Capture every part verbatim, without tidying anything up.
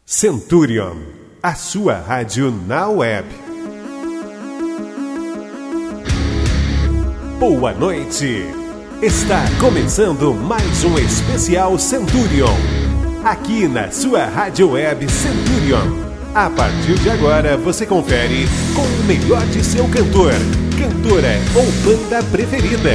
Centurion, a sua rádio na web. Boa noite! Está começando mais um especial Centurion, aqui na sua rádio web Centurion. A partir de agora você confere com o melhor de seu cantor, cantora ou banda preferida.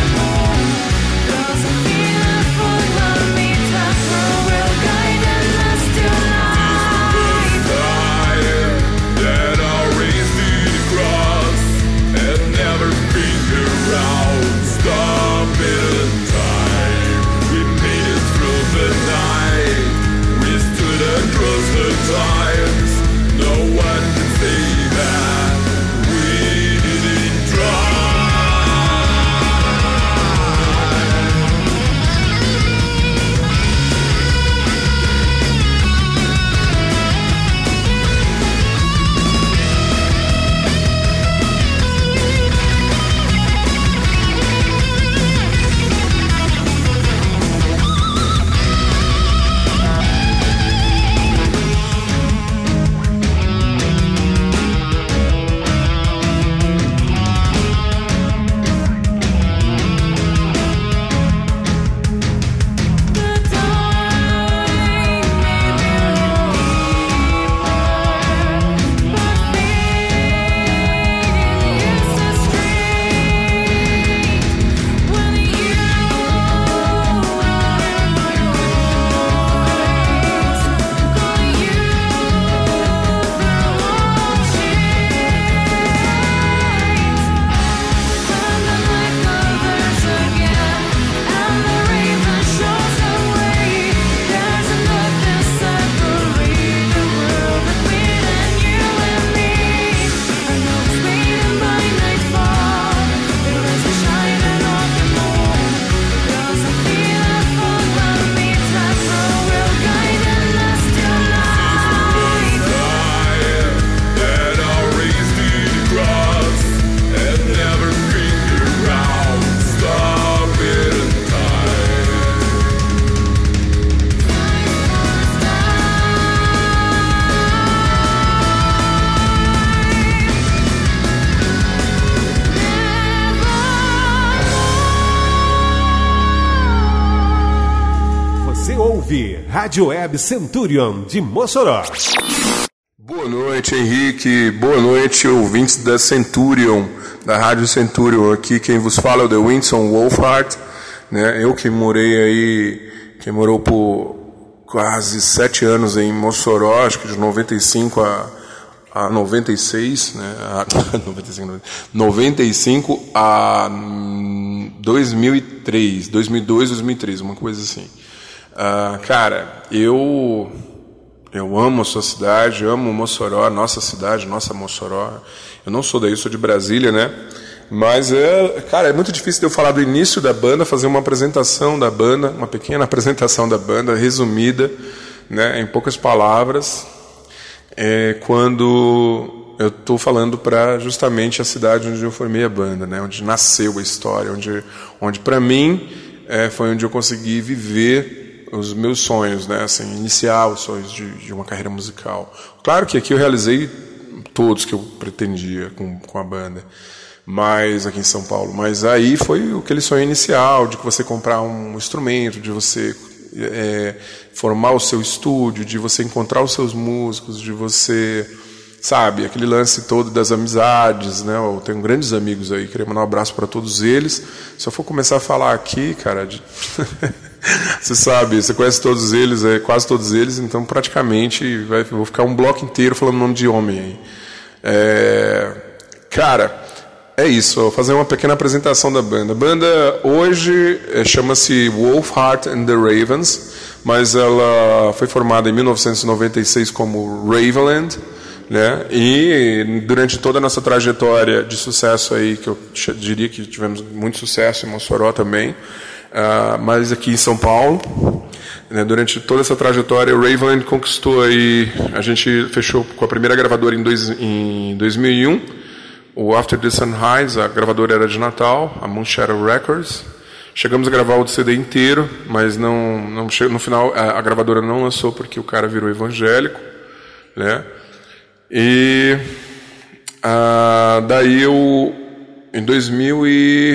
Guide and Você ouve Rádio Web Centurion de Mossoró. Boa noite, Henrique. Boa noite, ouvintes da Centurion, da Rádio Centurion. Aqui quem vos fala é o The Winston Wolfhard, né? Eu que morei aí, que morou por quase sete anos em Mossoró, acho que de noventa e cinco a, a noventa e seis, né? A, noventa e cinco, noventa e cinco a dois mil e três, dois mil e dois, dois mil e três, uma coisa assim. Uh, cara, eu eu amo a sua cidade, amo Mossoró, nossa cidade, nossa Mossoró. Eu não sou daí, eu sou de Brasília, né? Mas, é, cara, é muito difícil de eu falar do início da banda, fazer uma apresentação da banda, uma pequena apresentação da banda, resumida, né, em poucas palavras, é, quando eu estou falando para justamente a cidade onde eu formei a banda, né, onde nasceu a história, onde, onde para mim, é, foi onde eu consegui viver os meus sonhos, né, assim, iniciar os sonhos de, de uma carreira musical. Claro que aqui eu realizei todos que eu pretendia com, com a banda, mas aqui em São Paulo. Mas aí foi aquele sonho inicial de você comprar um instrumento, de você é, formar o seu estúdio, de você encontrar os seus músicos, de você, sabe, aquele lance todo das amizades, né? Eu tenho grandes amigos aí, queria mandar um abraço para todos eles. Se eu for começar a falar aqui, cara, de... você sabe, você conhece todos eles, é, quase todos eles, então praticamente vai, vou ficar um bloco inteiro falando o nome de homem aí. É, cara, é isso, vou fazer uma pequena apresentação da banda. A banda hoje é, chama-se Wolfhard and the Ravens, mas ela foi formada em mil novecentos e noventa e seis como Ravenland, né? E durante toda a nossa trajetória de sucesso aí, que eu diria que tivemos muito sucesso em Mossoró também, Uh, mas aqui em São Paulo, né, durante toda essa trajetória, o Ravenland conquistou aí, a gente fechou com a primeira gravadora em, dois, em dois mil e um, o After the Sunrise, a gravadora era de Natal, a Moonshadow Records. Chegamos a gravar o C D inteiro, mas não, não no final a, a gravadora não lançou porque o cara virou evangélico, né? E uh, daí eu, em dois mil e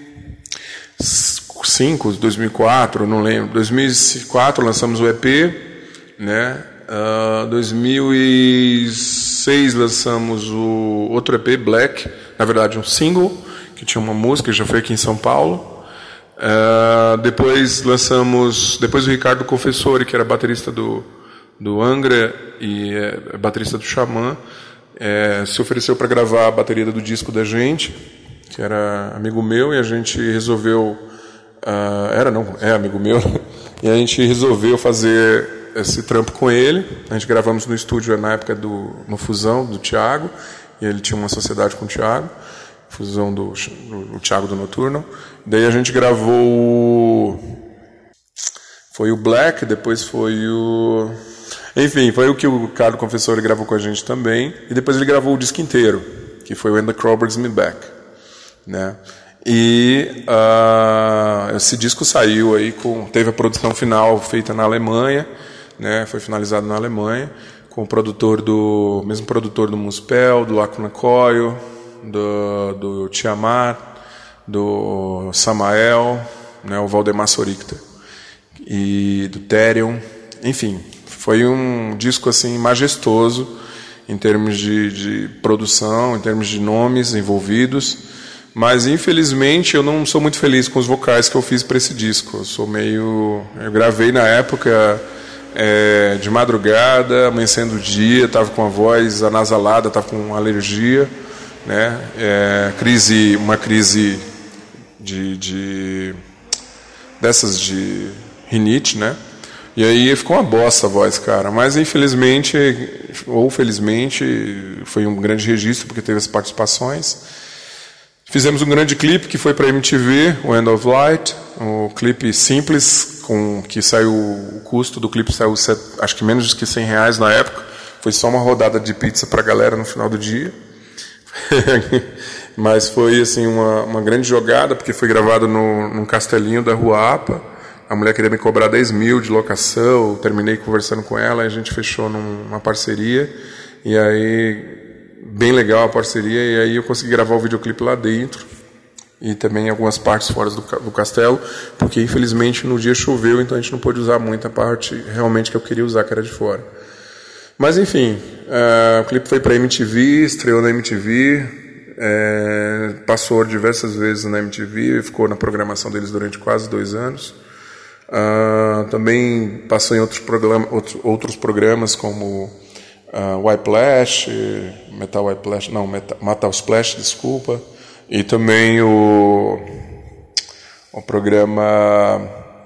cinco, dois mil e quatro, não lembro. dois mil e quatro lançamos o E P, né? Uh, dois mil e seis lançamos o outro E P, Black, na verdade um single que tinha uma música, já foi aqui em São Paulo. Uh, depois lançamos, depois o Ricardo Confessori, que era baterista do do Angra e é, baterista do Xamã, é, se ofereceu para gravar a bateria do disco da gente, que era amigo meu, e a gente resolveu Uh, era não, é amigo meu, e a gente resolveu fazer esse trampo com ele. A gente gravamos no estúdio na época do no Fusão do Thiago, e ele tinha uma sociedade com o Thiago, Fusão do, do, do Thiago do Noturno. Daí a gente gravou, foi o Black, depois foi o, enfim, foi o que o Ricardo Confessori gravou com a gente também, e depois ele gravou o disco inteiro, que foi o When the Crow Brings Me Back, né? E uh, esse disco saiu aí com, teve a produção final feita na Alemanha, né, foi finalizado na Alemanha, com o produtor do, mesmo produtor do Muspel, do Lacuna Coil, do, do Tiamat, do Samael, né, o Valdemar Soricta e do Therion. Enfim, foi um disco assim majestoso em termos de, de produção, em termos de nomes envolvidos. Mas, infelizmente, eu não sou muito feliz com os vocais que eu fiz para esse disco. Eu sou meio... Eu gravei na época é, de madrugada, amanhecendo o dia, estava com a voz anasalada, estava com alergia, né? É, crise, uma crise de, de... dessas de rinite, né? E aí ficou uma bosta a voz, cara. Mas, infelizmente, ou felizmente, foi um grande registro, porque teve as participações. Fizemos um grande clipe que foi para a M T V, o End of Light, um clipe simples, com que saiu, o custo do clipe saiu set, acho que menos de que cem reais na época, foi só uma rodada de pizza para a galera no final do dia, mas foi assim uma, uma grande jogada, porque foi gravado no, num castelinho da Rua Apa, a mulher queria me cobrar dez mil de locação, eu terminei conversando com ela, a gente fechou numa parceria, e aí... bem legal a parceria, e aí eu consegui gravar o videoclipe lá dentro, e também em algumas partes fora do, do castelo, porque infelizmente no dia choveu, então a gente não pôde usar muita parte realmente que eu queria usar, que era de fora. Mas enfim, uh, o clipe foi para a M T V, estreou na M T V, é, passou diversas vezes na M T V, ficou na programação deles durante quase dois anos. Uh, também passou em outros, programa, outros, outros programas como uh, Whiplash, Metal Whiplash, não, Metal, Metal Splash, desculpa, e também o, o programa,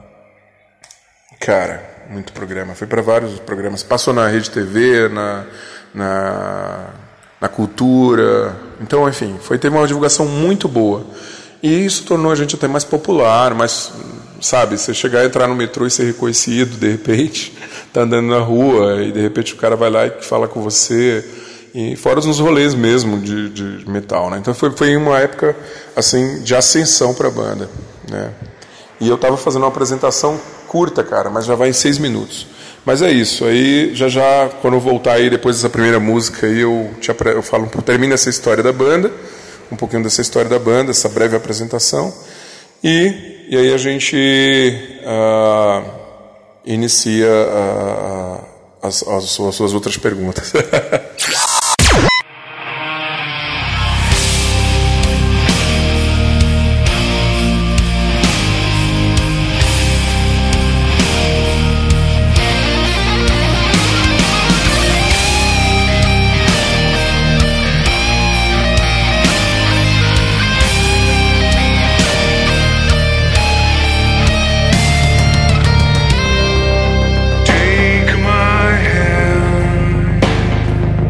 cara, muito programa, foi para vários programas, passou na Rede T V, na, na, na Cultura, então, enfim, foi, teve uma divulgação muito boa, e isso tornou a gente até mais popular, mais, sabe, você chegar a entrar no metrô e ser reconhecido, de repente, tá andando na rua, e de repente o cara vai lá e fala com você, e fora nos rolês mesmo de, de metal, né? Então foi, foi uma época assim de ascensão para a banda, né? E eu estava fazendo uma apresentação curta, cara, mas já vai em seis minutos. Mas é isso. Aí já já quando eu voltar aí depois dessa primeira música aí eu te apre... eu falo, termino essa história da banda, um pouquinho dessa história da banda, essa breve apresentação, e e aí a gente uh, inicia uh, as, as, suas, as suas outras perguntas. Take my hand.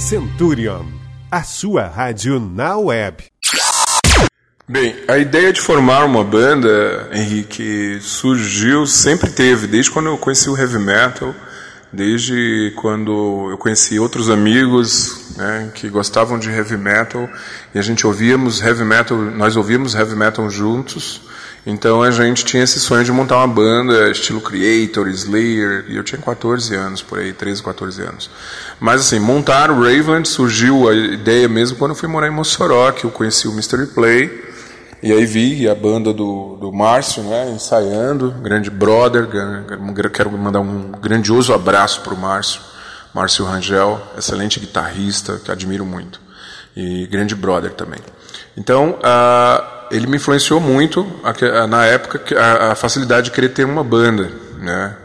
Centurion, a sua rádio na web. Bem, a ideia de formar uma banda, Henrique, surgiu, sempre teve, desde quando eu conheci o heavy metal, desde quando eu conheci outros amigos, né, que gostavam de heavy metal, e a gente ouvíamos heavy metal, nós ouvíamos heavy metal juntos. Então a gente tinha esse sonho de montar uma banda estilo Creator, Slayer, e eu tinha quatorze anos, por aí, treze, quatorze anos. Mas assim, montar o Raveland surgiu a ideia mesmo quando eu fui morar em Mossoró, que eu conheci o Mystery Play, e aí vi a banda do, do Márcio, né, ensaiando, grande brother, quero mandar um grandioso abraço para o Márcio, Márcio Rangel, excelente guitarrista, que admiro muito, e grande brother também. Então, a ele me influenciou muito na época a, a facilidade de querer ter uma banda, né?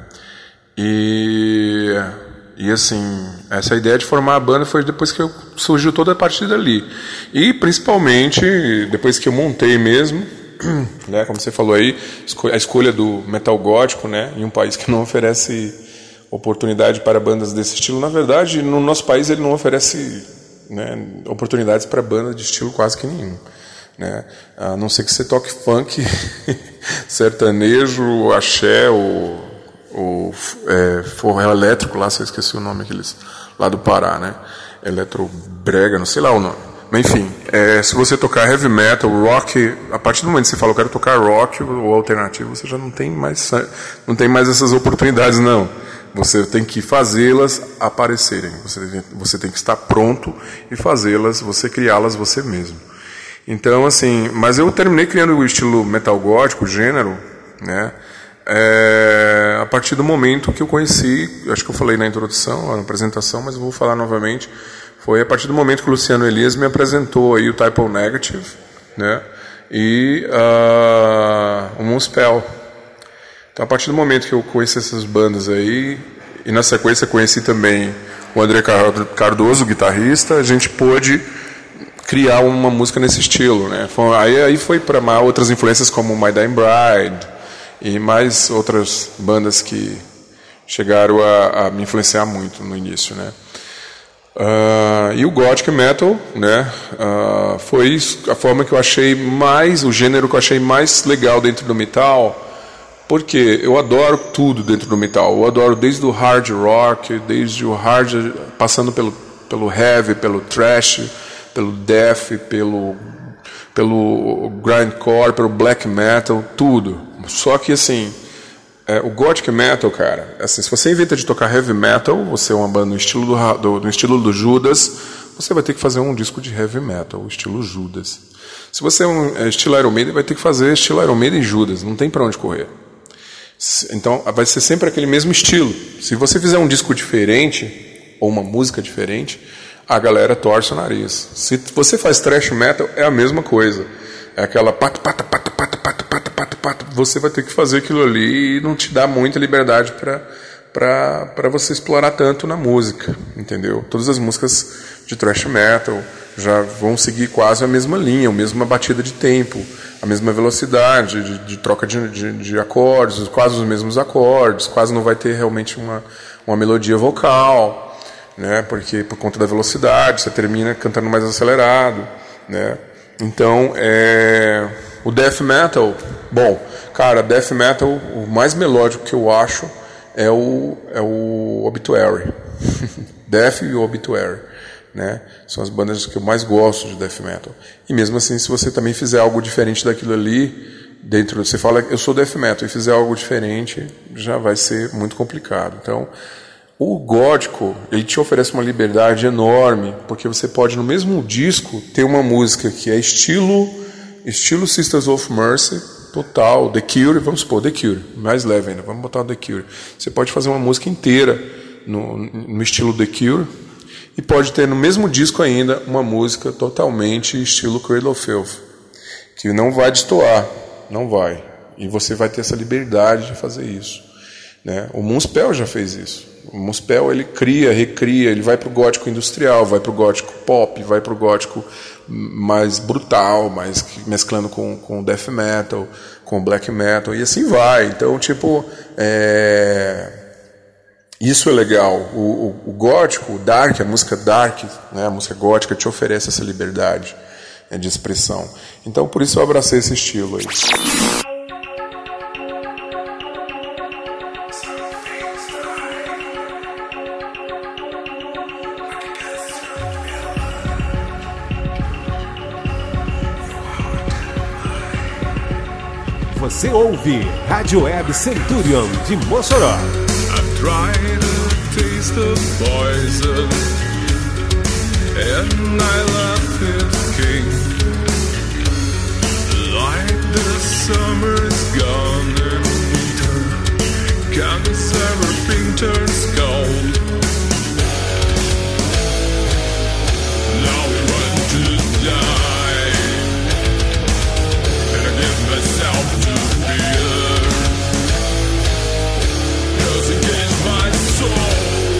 E, e assim, essa ideia de formar a banda foi depois que eu, surgiu toda a partir dali. E principalmente depois que eu montei mesmo, né? Como você falou aí, a escolha do metal gótico, né? Em um país que não oferece oportunidade para bandas desse estilo. Na verdade, no nosso país ele não oferece, né, oportunidades para bandas de estilo quase que nenhum. Né? A não ser que você toque funk, sertanejo, axé, ou, ou é, forró elétrico, lá, se eu esqueci o nome, aqueles lá do Pará, né? Eletrobrega, não sei lá o nome. Mas enfim, é, se você tocar heavy metal, rock, a partir do momento que você fala, eu quero tocar rock ou alternativo, você já não tem mais, não tem mais essas oportunidades, não. Você tem que fazê-las aparecerem, você, você tem que estar pronto e fazê-las, você criá-las você mesmo. Então, assim, mas eu terminei criando o estilo metal gótico, o gênero, né, é, a partir do momento que eu conheci, acho que eu falei na introdução, na apresentação, mas eu vou falar novamente, foi a partir do momento que o Luciano Elias me apresentou aí o Type O Negative, né, e uh, o Moonspell. Então, a partir do momento que eu conheci essas bandas aí, e na sequência conheci também o André Cardoso, guitarrista, a gente pôde criar uma música nesse estilo, né? Aí, aí foi para outras influências como My Dying Bride e mais outras bandas que chegaram a, a me influenciar muito no início, né? Uh, e o Gothic Metal, né? Uh, foi a forma que eu achei mais, o gênero que eu achei mais legal dentro do metal, porque eu adoro tudo dentro do metal. Eu adoro desde o hard rock, desde o hard, passando pelo, pelo heavy, pelo thrash, pelo death, pelo, pelo grindcore, pelo black metal, tudo. Só que, assim, é, o gothic metal, cara, assim, se você inventa de tocar heavy metal, você é uma banda no estilo do, do, no estilo do Judas, você vai ter que fazer um disco de heavy metal, o estilo Judas. Se você é um é, estilo Iron Maiden, vai ter que fazer estilo Iron Maiden e Judas, não tem pra onde correr. Então, vai ser sempre aquele mesmo estilo. Se você fizer um disco diferente, ou uma música diferente, a galera torce o nariz. Se você faz thrash metal, é a mesma coisa. É aquela pato, pato, pato, pato, pato, pato, pato, pato. Você vai ter que fazer aquilo ali e não te dá muita liberdade para você explorar tanto na música, entendeu? Todas as músicas de thrash metal já vão seguir quase a mesma linha, a mesma batida de tempo, a mesma velocidade de, de troca de, de, de acordes, quase os mesmos acordes, quase não vai ter realmente uma, uma melodia vocal, né, porque por conta da velocidade você termina cantando mais acelerado, né? Então, é, o death metal, bom, cara, death metal, o mais melódico que eu acho é o, é o Obituary. Death e o Obituary, né? São as bandas que eu mais gosto de death metal. E mesmo assim, se você também fizer algo diferente daquilo ali, dentro, você fala, eu sou death metal, e fizer algo diferente, já vai ser muito complicado. Então, o gótico, ele te oferece uma liberdade enorme, porque você pode, no mesmo disco, ter uma música que é estilo, estilo Sisters of Mercy, total, The Cure, vamos supor, The Cure, mais leve ainda, vamos botar o The Cure. Você pode fazer uma música inteira no, no estilo The Cure, e pode ter no mesmo disco ainda uma música totalmente estilo Cradle of Filth, que não vai destoar, não vai. E você vai ter essa liberdade de fazer isso, né? O Moonspell já fez isso. O Moonspell, ele cria, recria, ele vai para o gótico industrial, vai para o gótico pop, vai para o gótico mais brutal, mais mesclando com, com death metal, com black metal, e assim vai. Então, tipo, é... Isso é legal. O, o, o gótico, o dark, a música dark, né, a música gótica te oferece essa liberdade, né, de expressão. Então, por isso eu abracei esse estilo aí. Você ouve Rádio Web Centurion de Mossoró. I've tried to taste the poison and I left it king. Like the summer's gone and winter comes, everything turns cold. Now I want to die and I give myself to fear, 'cause it gets my soul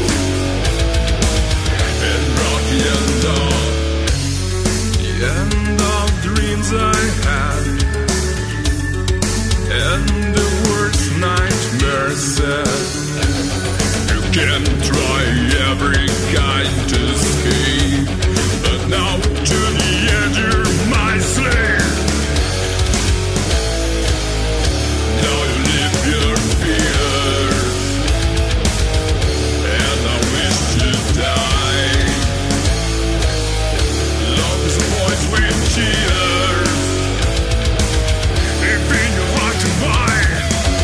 and brought the end of the end of dreams I had, and the worst nightmare said, you can try every kind to escape, but now to the end you're my slave. Now you live your fears, and I wish to die. Love is a voice with tears, if in your heart to mine.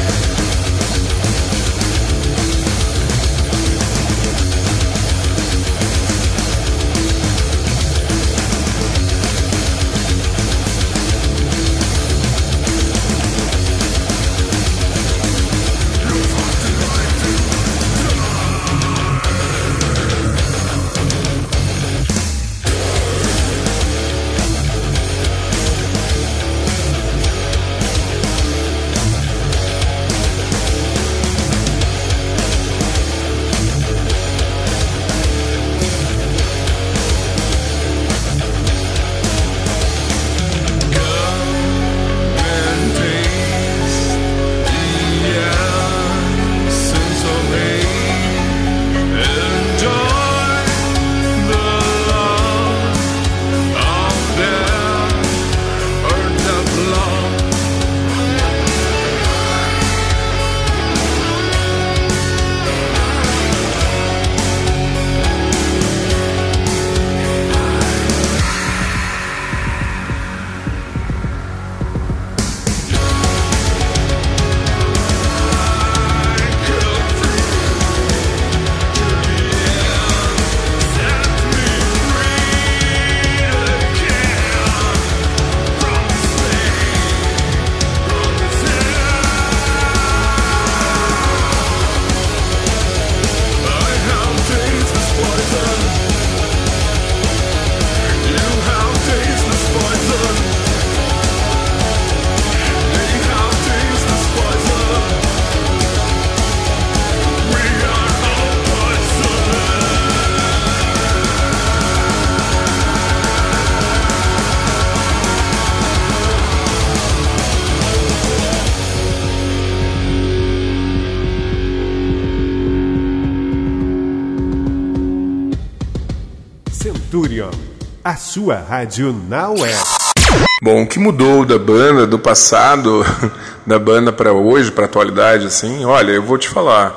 Centurion, a sua rádio na web. Bom, o que mudou da banda, do passado, da banda para hoje, para a atualidade, assim, olha, eu vou te falar,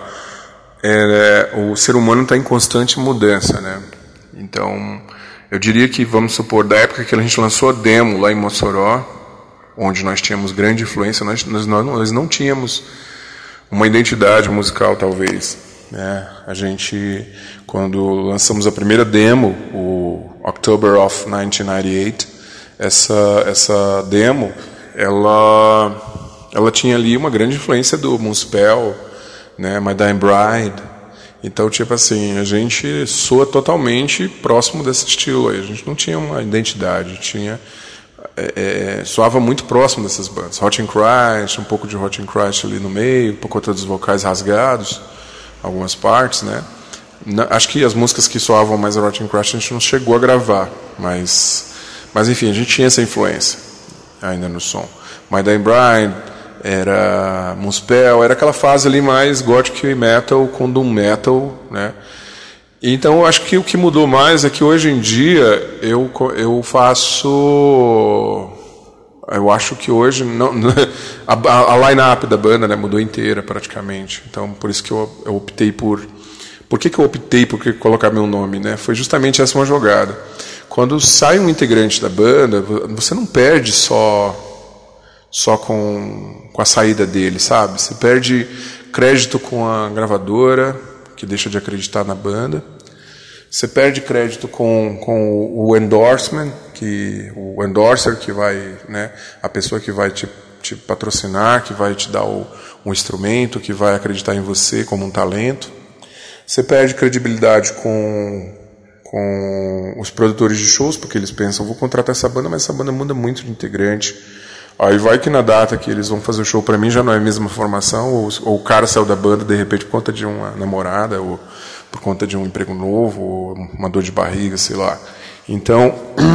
é, o ser humano está em constante mudança, né? Então, eu diria que, vamos supor, da época que a gente lançou a demo lá em Mossoró, onde nós tínhamos grande influência, nós, nós, nós não tínhamos uma identidade musical, talvez, né? A gente, quando lançamos a primeira demo, o October of nineteen ninety-eight, essa, essa demo, ela, ela tinha ali uma grande influência do Moonspell, né, My Dying Bride. Então, tipo assim, a gente soa totalmente próximo desse estilo aí. A gente não tinha uma identidade, tinha, é, é, soava muito próximo dessas bandas. Hot in Christ, um pouco de Hot in Christ ali no meio, por conta dos vocais rasgados, algumas partes, né? Na, acho que as músicas que soavam mais a Hot in Christ a gente não chegou a gravar, mas, mas enfim, a gente tinha essa influência ainda no som. My Dying Bride, era Muspel, era aquela fase ali mais gothic metal com doom metal, né? Então eu acho que o que mudou mais é que hoje em dia eu, eu faço... Eu acho que hoje não, a, a line-up da banda, né, mudou inteira praticamente. Então por isso que eu, eu optei por... Por que, que eu optei por colocar meu nome, né? Foi justamente essa uma jogada. Quando sai um integrante da banda, você não perde só, só com, com a saída dele, sabe? Você perde crédito com a gravadora, que deixa de acreditar na banda. Você perde crédito com, com o endorsement, que, o endorser, que vai, né, a pessoa que vai te, te patrocinar, que vai te dar o, um instrumento, que vai acreditar em você como um talento. Você perde credibilidade com, com os produtores de shows, porque eles pensam, vou contratar essa banda, mas essa banda muda muito de integrante. Aí vai que na data que eles vão fazer o show para mim já não é a mesma formação, ou, ou o cara saiu da banda de repente por conta de uma namorada, ou por conta de um emprego novo, ou uma dor de barriga, sei lá. Então,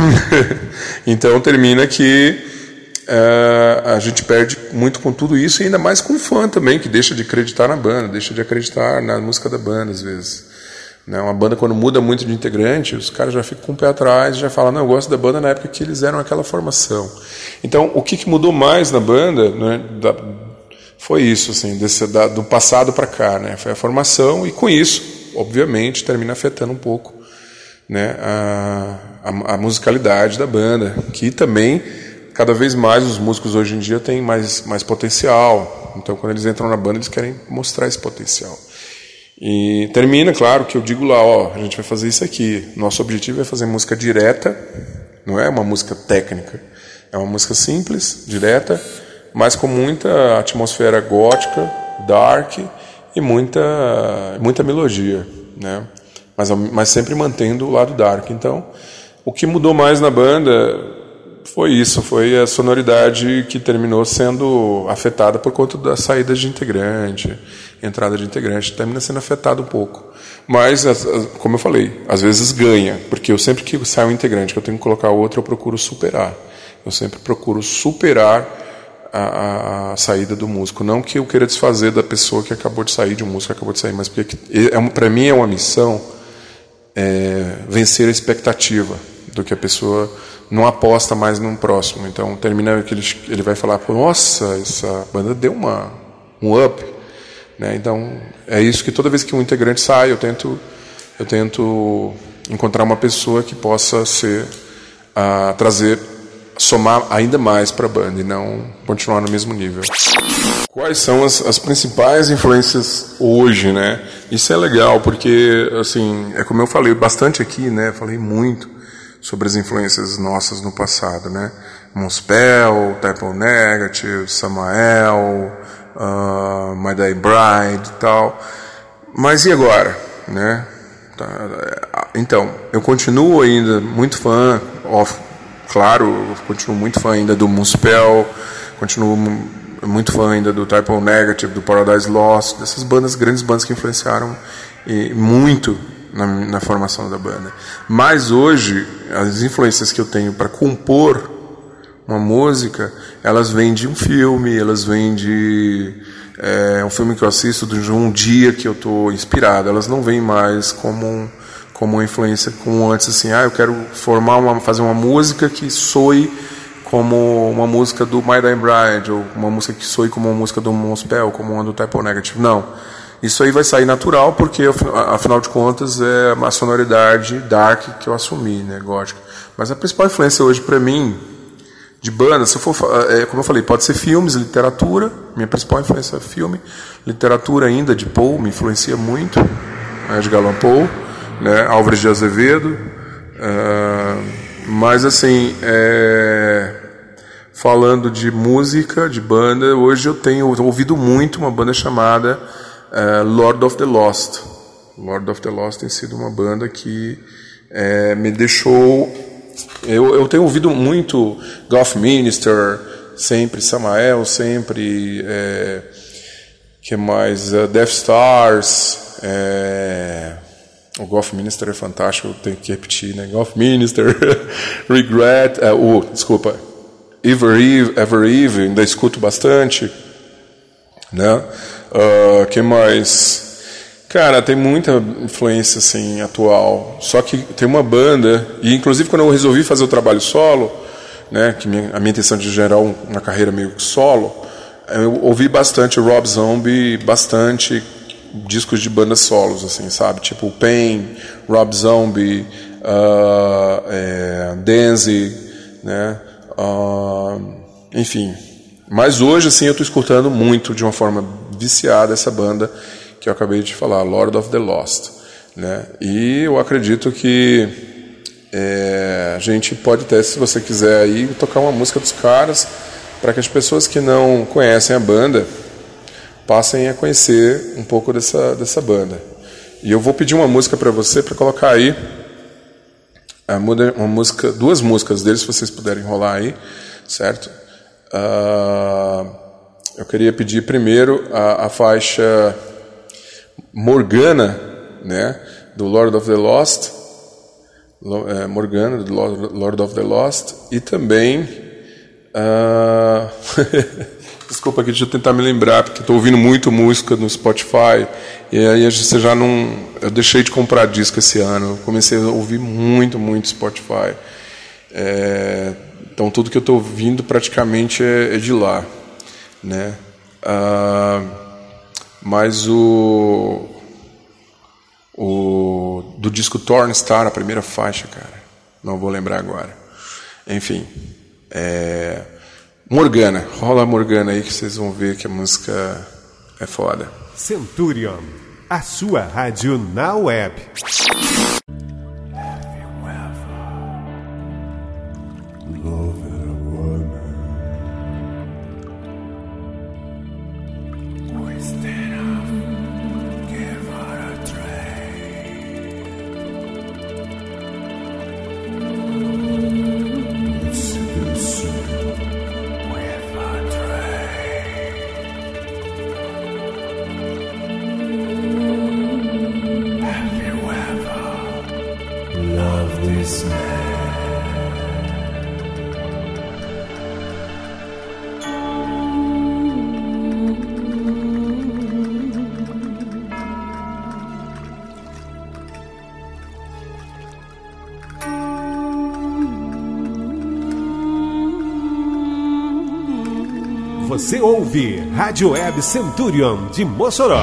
então termina que uh, a gente perde muito com tudo isso, e ainda mais com o fã também, que deixa de acreditar na banda, deixa de acreditar na música da banda às vezes. Né? Uma banda, quando muda muito de integrante, os caras já ficam com o pé atrás, já falam, não, eu gosto da banda na época que eles eram aquela formação. Então, o que, que mudou mais na banda, né, da, foi isso, assim, desse, da, do passado para cá, né? Foi a formação, e com isso, obviamente, termina afetando um pouco, né, a, a, a musicalidade da banda, que também, cada vez mais, os músicos hoje em dia têm mais, mais potencial. Então, quando eles entram na banda, eles querem mostrar esse potencial. E termina, claro, que eu digo lá, ó, a gente vai fazer isso aqui. Nosso objetivo é fazer música direta, não é uma música técnica. É uma música simples, direta, mas com muita atmosfera gótica, dark e muita, muita melodia, né? Mas, mas sempre mantendo o lado dark. Então, o que mudou mais na banda foi isso, foi a sonoridade que terminou sendo afetada por conta da saída de integrante, entrada de integrante, termina sendo afetado um pouco. Mas, como eu falei, às vezes ganha, porque eu sempre que sai um integrante que eu tenho que colocar outro, eu procuro superar. Eu sempre procuro superar a, a, a saída do músico. Não que eu queira desfazer da pessoa que acabou de sair, de um músico que acabou de sair, mas porque é, para mim é uma missão é, vencer a expectativa do que a pessoa não aposta mais no próximo. Então termina que ele, ele vai falar, nossa, essa banda deu uma, um up, né? Então é isso que toda vez que um integrante sai, eu tento, eu tento encontrar uma pessoa que possa ser, a, trazer, somar ainda mais para a banda e não continuar no mesmo nível. Quais são as, as principais influências hoje, né? Isso é legal porque, assim, é como eu falei bastante aqui, né? Falei muito sobre as influências nossas no passado, né? Muspel, Type O Negative, Samael, uh, My Dying Bride e tal. Mas e agora, né? Então, eu continuo ainda muito fã, of, claro, eu continuo muito fã ainda do Muspel, continuo muito fã ainda do Type O Negative, do Paradise Lost, dessas bandas, grandes bandas que influenciaram e, muito na, na formação da banda. Mas hoje, as influências que eu tenho para compor uma música, elas vêm de um filme, elas vêm de é, um filme que eu assisto de um dia que eu estou inspirado. Elas não vêm mais como, um, como uma influência como antes, assim, ah, eu quero formar uma, fazer uma música que soe como uma música do My Dying Bride, ou uma música que soe como uma música do Muspel, como uma do Type O Negative. Não. Isso aí vai sair natural, porque, afinal de contas, é uma sonoridade dark que eu assumi, né, gótica. Mas a principal influência hoje, para mim, de banda, se eu for, é, como eu falei, pode ser filmes, literatura. Minha principal influência é filme. Literatura ainda, de Poe, me influencia muito. Né, Edgar Allan Poe, né, Álvares de Azevedo. Uh, mas, assim, é, falando de música, de banda, hoje eu tenho ouvido muito uma banda chamada uh, Lord of the Lost. Lord of the Lost tem sido uma banda que é, me deixou... Eu, eu tenho ouvido muito Golf Minister, sempre Samael, sempre... É, que mais? Uh, Death Stars... É, o Golf Minister é fantástico, eu tenho que repetir, né? Golf Minister, Regret, uh, oh, desculpa, Ever Eve, Ever Eve, ainda escuto bastante, né? Uh, que mais? Cara, tem muita influência assim atual. Só que tem uma banda, e inclusive quando eu resolvi fazer o trabalho solo, né, que minha, a minha intenção de gerar um, uma carreira meio que solo, eu ouvi bastante Rob Zombie, bastante discos de bandas solos, assim, sabe? Tipo Pain, Rob Zombie, uh, é, Danzig, né? Uh, enfim. Mas hoje, assim, eu estou escutando muito, de uma forma viciada, essa banda que eu acabei de falar, Lord of the Lost, né? E eu acredito que é, a gente pode até, se você quiser, aí, tocar uma música dos caras, para que as pessoas que não conhecem a banda passem a conhecer um pouco dessa, dessa banda. E eu vou pedir uma música para você, para colocar aí uma música, duas músicas deles, se vocês puderem rolar aí, certo? Uh, eu queria pedir primeiro a, a faixa Morgana, né, do Lord of the Lost, Morgana, do Lord of the Lost, e também uh, desculpa aqui, deixa eu tentar me lembrar, porque estou ouvindo muito música no Spotify, e aí você já não, eu deixei de comprar disco esse ano, eu comecei a ouvir muito, muito Spotify, é, então tudo que eu estou ouvindo praticamente é, é de lá, né? Uh, mas o, o do disco Torn Star, a primeira faixa, cara, não vou lembrar agora. Enfim, é, Morgana, rola a Morgana aí que vocês vão ver que a música é foda. Centurion, a sua rádio na web. Você ouve Rádio Web Centurion de Mossoró.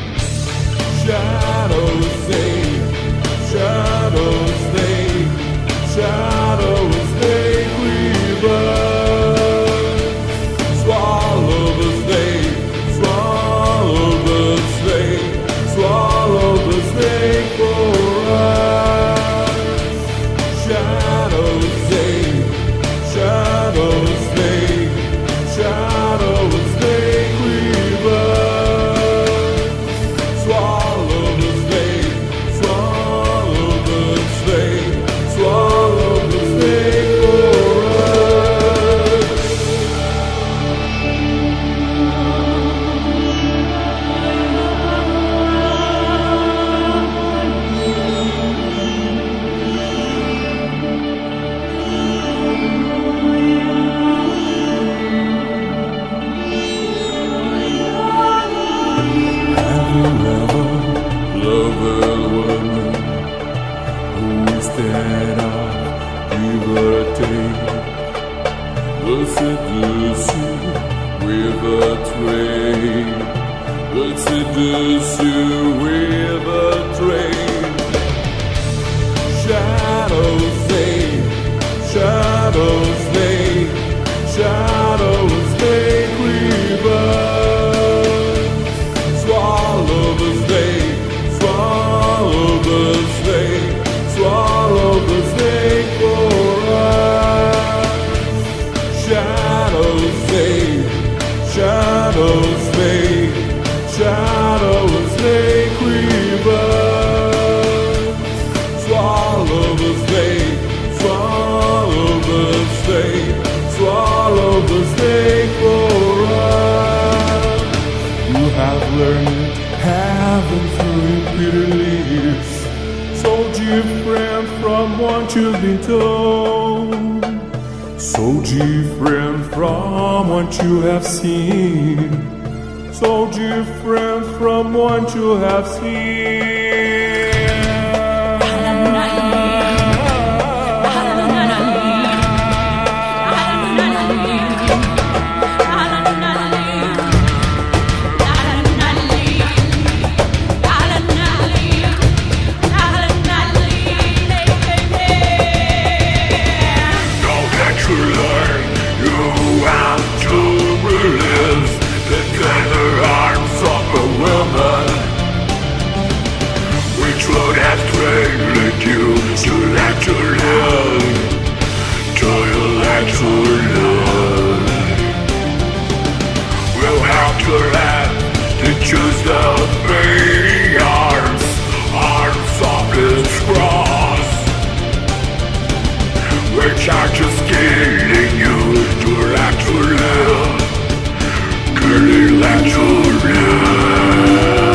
Shadows they, shadows they, shadows they quiver. Swallow the snake, swallow the snake, swallow the snake for us. Shadows they, shadows they, shadows they quiver. Swallow the snake, swallow the snake, swallow the snake for us. Have you ever loved a woman who's dead off, give or take? Will seduce you with a trade, will seduce you with a trade. Shadows they, shadows they, shadows they quiver. Swallow the snake, swallow the snake, swallow the snake for us. Shadows they, shadows they, shadows they quiver. Swallow the snake, swallow the snake, swallow the snake for us. You have learned heaven through bitter leaves, so different from what you've been told, so different from what you have seen, so different from what you have seen. To let you live, to let you live. We'll have to let to choose the baby arms, arms of this cross, which are just killing you to let you live, to let you live.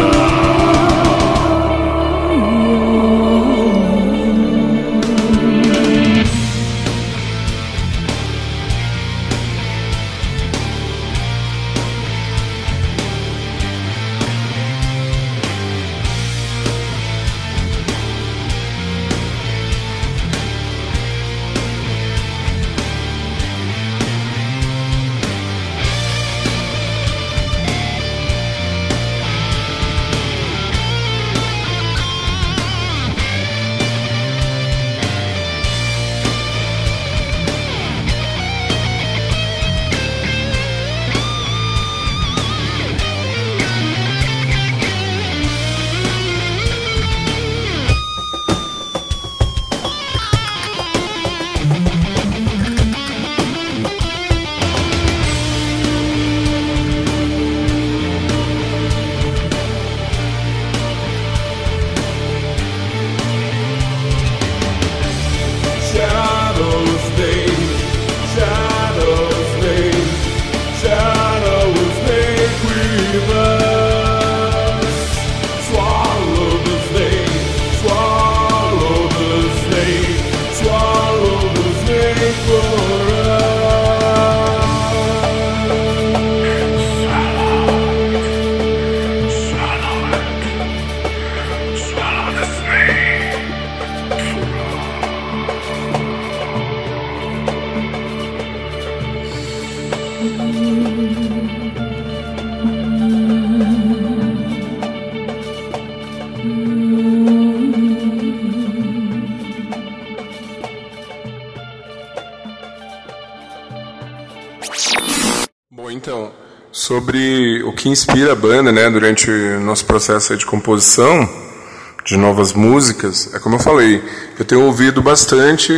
Então, sobre o que inspira a banda, né, durante o nosso processo de composição de novas músicas, é como eu falei, eu tenho ouvido bastante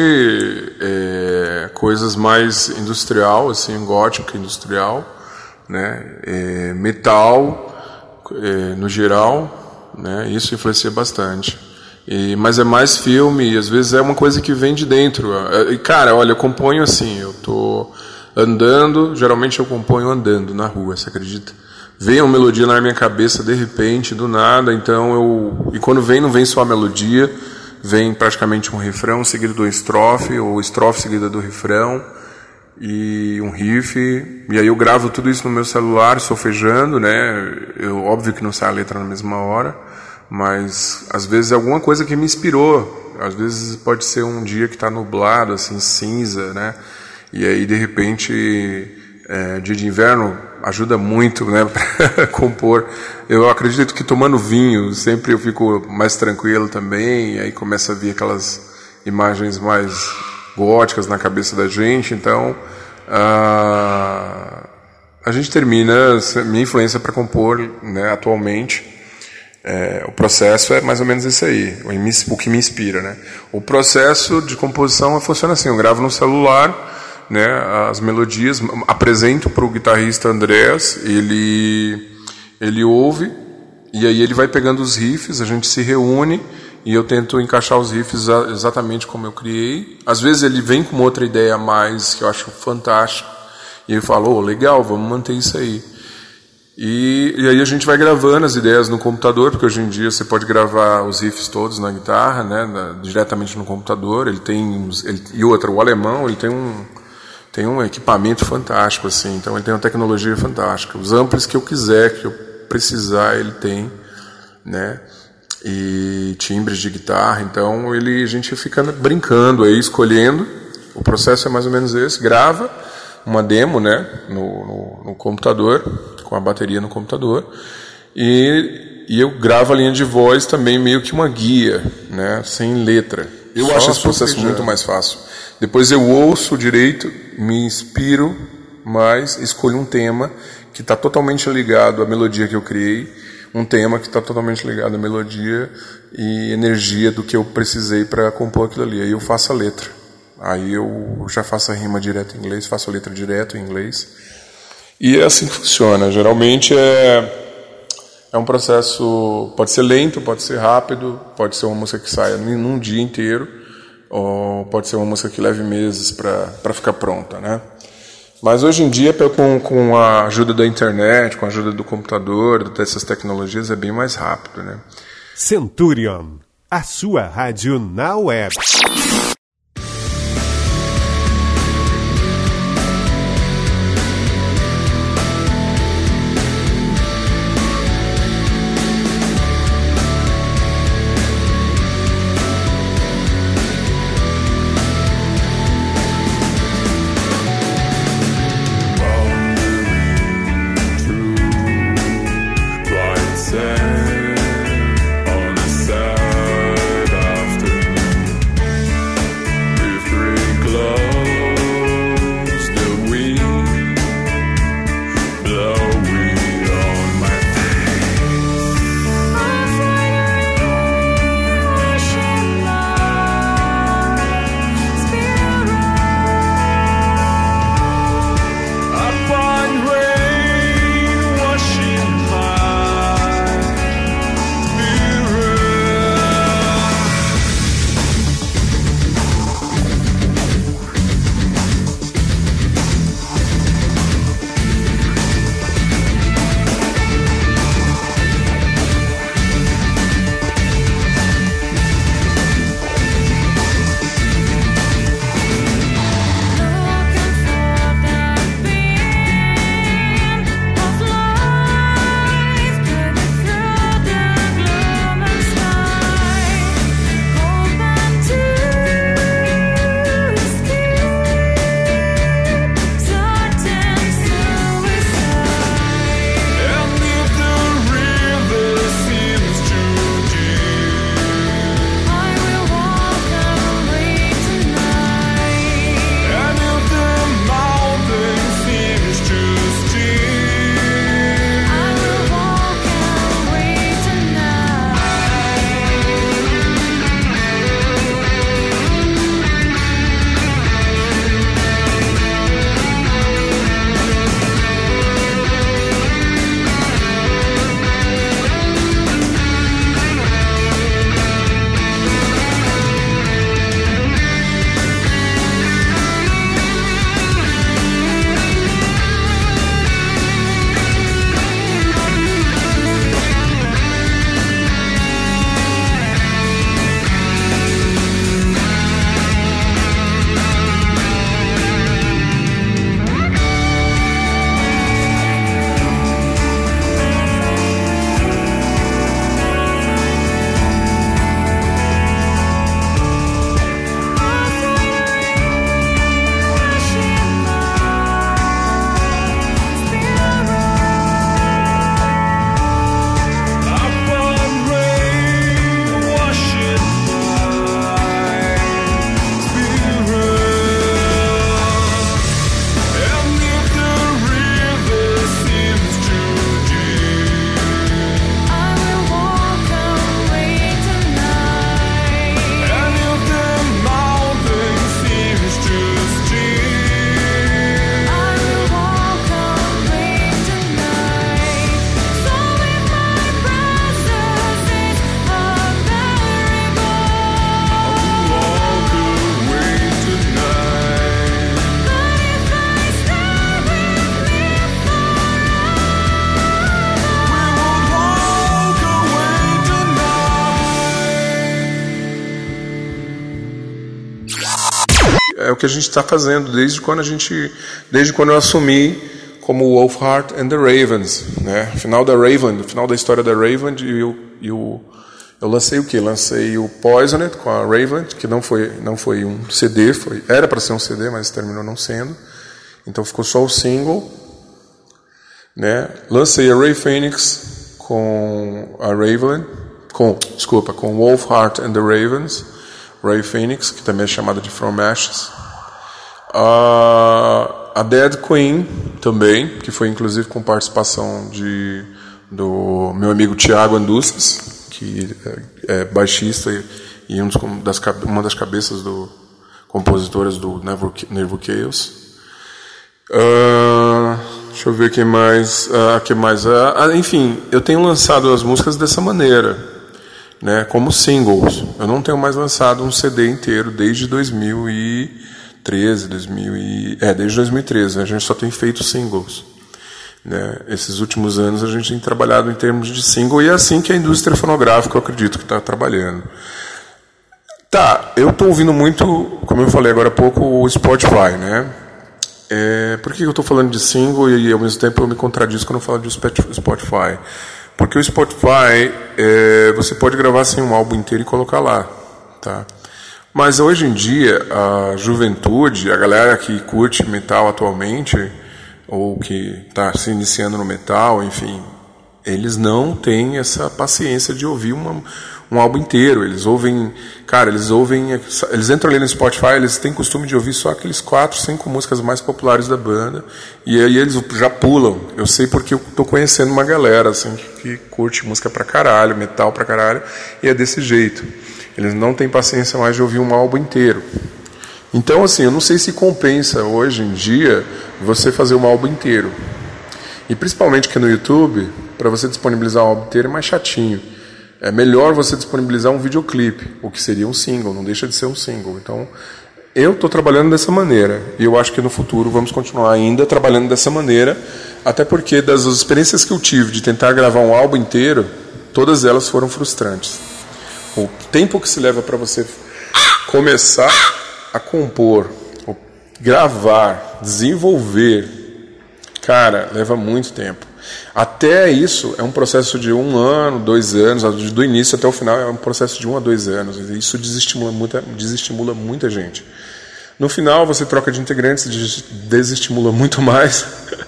é, coisas mais industrial, assim, gótica industrial, né, é, metal, é, no geral, né, isso influencia bastante. E, mas é mais filme, e às vezes é uma coisa que vem de dentro. E, cara, olha, eu componho assim, eu tô andando, geralmente eu componho andando na rua, você acredita? Vem uma melodia na minha cabeça de repente, do nada, então eu... E quando vem, não vem só a melodia, vem praticamente um refrão seguido do estrofe, ou estrofe seguida do refrão, e um riff, e aí eu gravo tudo isso no meu celular, solfejando, né? Eu, óbvio que não sai a letra na mesma hora, mas às vezes é alguma coisa que me inspirou, às vezes pode ser um dia que está nublado, assim, cinza, né? E aí, de repente, é, dia de inverno ajuda muito, né, para compor. Eu acredito que tomando vinho, sempre eu fico mais tranquilo também, e aí começa a vir aquelas imagens mais góticas na cabeça da gente. Então, a, a gente termina, minha influência para compor, né, atualmente, é, o processo é mais ou menos esse aí, o que me inspira, né. O processo de composição funciona assim, eu gravo no celular, né, as melodias, apresento para o guitarrista Andrés, ele, ele ouve, e aí ele vai pegando os riffs, a gente se reúne, e eu tento encaixar os riffs exatamente como eu criei. Às vezes ele vem com outra ideia a mais, que eu acho fantástica, e ele fala, oh, legal, vamos manter isso aí. E, e aí a gente vai gravando as ideias no computador, porque hoje em dia você pode gravar os riffs todos na guitarra, né, na, diretamente no computador. Ele tem, ele, e outra, o alemão, ele tem um... tem um equipamento fantástico, assim, então ele tem uma tecnologia fantástica. Os amplos que eu quiser, que eu precisar, ele tem, né? E timbres de guitarra, então ele, a gente fica brincando aí, escolhendo. O processo é mais ou menos esse: grava uma demo, né, no, no, no computador, com a bateria no computador, e, e eu gravo a linha de voz também, meio que uma guia, né, sem letra. Eu Só acho esse processo muito mais fácil. Depois eu ouço direito, me inspiro mais, escolho um tema que está totalmente ligado à melodia que eu criei, um tema que está totalmente ligado à melodia e energia do que eu precisei para compor aquilo ali. Aí eu faço a letra. Aí eu já faço a rima direto em inglês, faço a letra direto em inglês. E é assim que funciona. Geralmente é, é um processo, pode ser lento, pode ser rápido, pode ser uma música que saia num dia inteiro, ou pode ser uma música que leve meses para ficar pronta, né? Mas hoje em dia, com, com a ajuda da internet, com a ajuda do computador, dessas tecnologias, é bem mais rápido, né? Centurion, a sua rádio na web. On a sad afternoon, que a gente está fazendo desde quando a gente, desde quando eu assumi como Wolfheart and the Ravens, né? Final da Raven, no final da história da Raven, e eu, eu, eu lancei o quê? Lancei o Poisoned com a Raven, que não foi, não foi um C D, foi, era para ser um C D, mas terminou não sendo. Então ficou só o single, né? Lancei a Ray Phoenix com a Raven, com, desculpa, com Wolfheart and the Ravens, Ray Phoenix, que também é chamada de From Ashes. Uh, a Dead Queen também, que foi inclusive com participação de, do meu amigo Thiago Anduças, que é, é baixista e, e um dos, das, uma das cabeças do compositoras do Nervo Chaos. Uh, deixa eu ver quem mais. Uh, quem mais uh, enfim, eu tenho lançado as músicas dessa maneira, né, como singles. Eu não tenho mais lançado um C D inteiro desde dois mil e treze, dois mil e, é, desde dois mil e treze, né, a gente só tem feito singles, né. Esses últimos anos a gente tem trabalhado em termos de single, e é assim que a indústria fonográfica, eu acredito, que está trabalhando. Tá, eu estou ouvindo muito, como eu falei agora há pouco, o Spotify, né. É, por que eu estou falando de single e, e ao mesmo tempo eu me contradizo quando eu falo de Spotify? Porque o Spotify, é, você pode gravar assim, um álbum inteiro e colocar lá, tá? Mas hoje em dia, a juventude, a galera que curte metal atualmente, ou que está se iniciando no metal, enfim, eles não têm essa paciência de ouvir uma, um álbum inteiro. Eles ouvem, cara, eles ouvem, eles entram ali no Spotify, eles têm costume de ouvir só aqueles quatro, cinco músicas mais populares da banda, e aí eles já pulam. Eu sei porque eu tô conhecendo uma galera, assim, que curte música pra caralho, metal pra caralho, e é desse jeito. Eles não têm paciência mais de ouvir um álbum inteiro. Então, assim, eu não sei se compensa hoje em dia você fazer um álbum inteiro. E principalmente que no YouTube, para você disponibilizar um álbum inteiro é mais chatinho. É melhor você disponibilizar um videoclipe, o que seria um single, não deixa de ser um single. Então, eu estou trabalhando dessa maneira, e eu acho que no futuro vamos continuar ainda trabalhando dessa maneira, até porque das experiências que eu tive de tentar gravar um álbum inteiro, todas elas foram frustrantes. O tempo que se leva para você começar a compor, gravar, desenvolver, cara, leva muito tempo. Até isso é um processo de um ano, dois anos, do início até o final é um processo de um a dois anos. E isso desestimula muita, desestimula muita gente. No final você troca de integrantes, desestimula muito mais.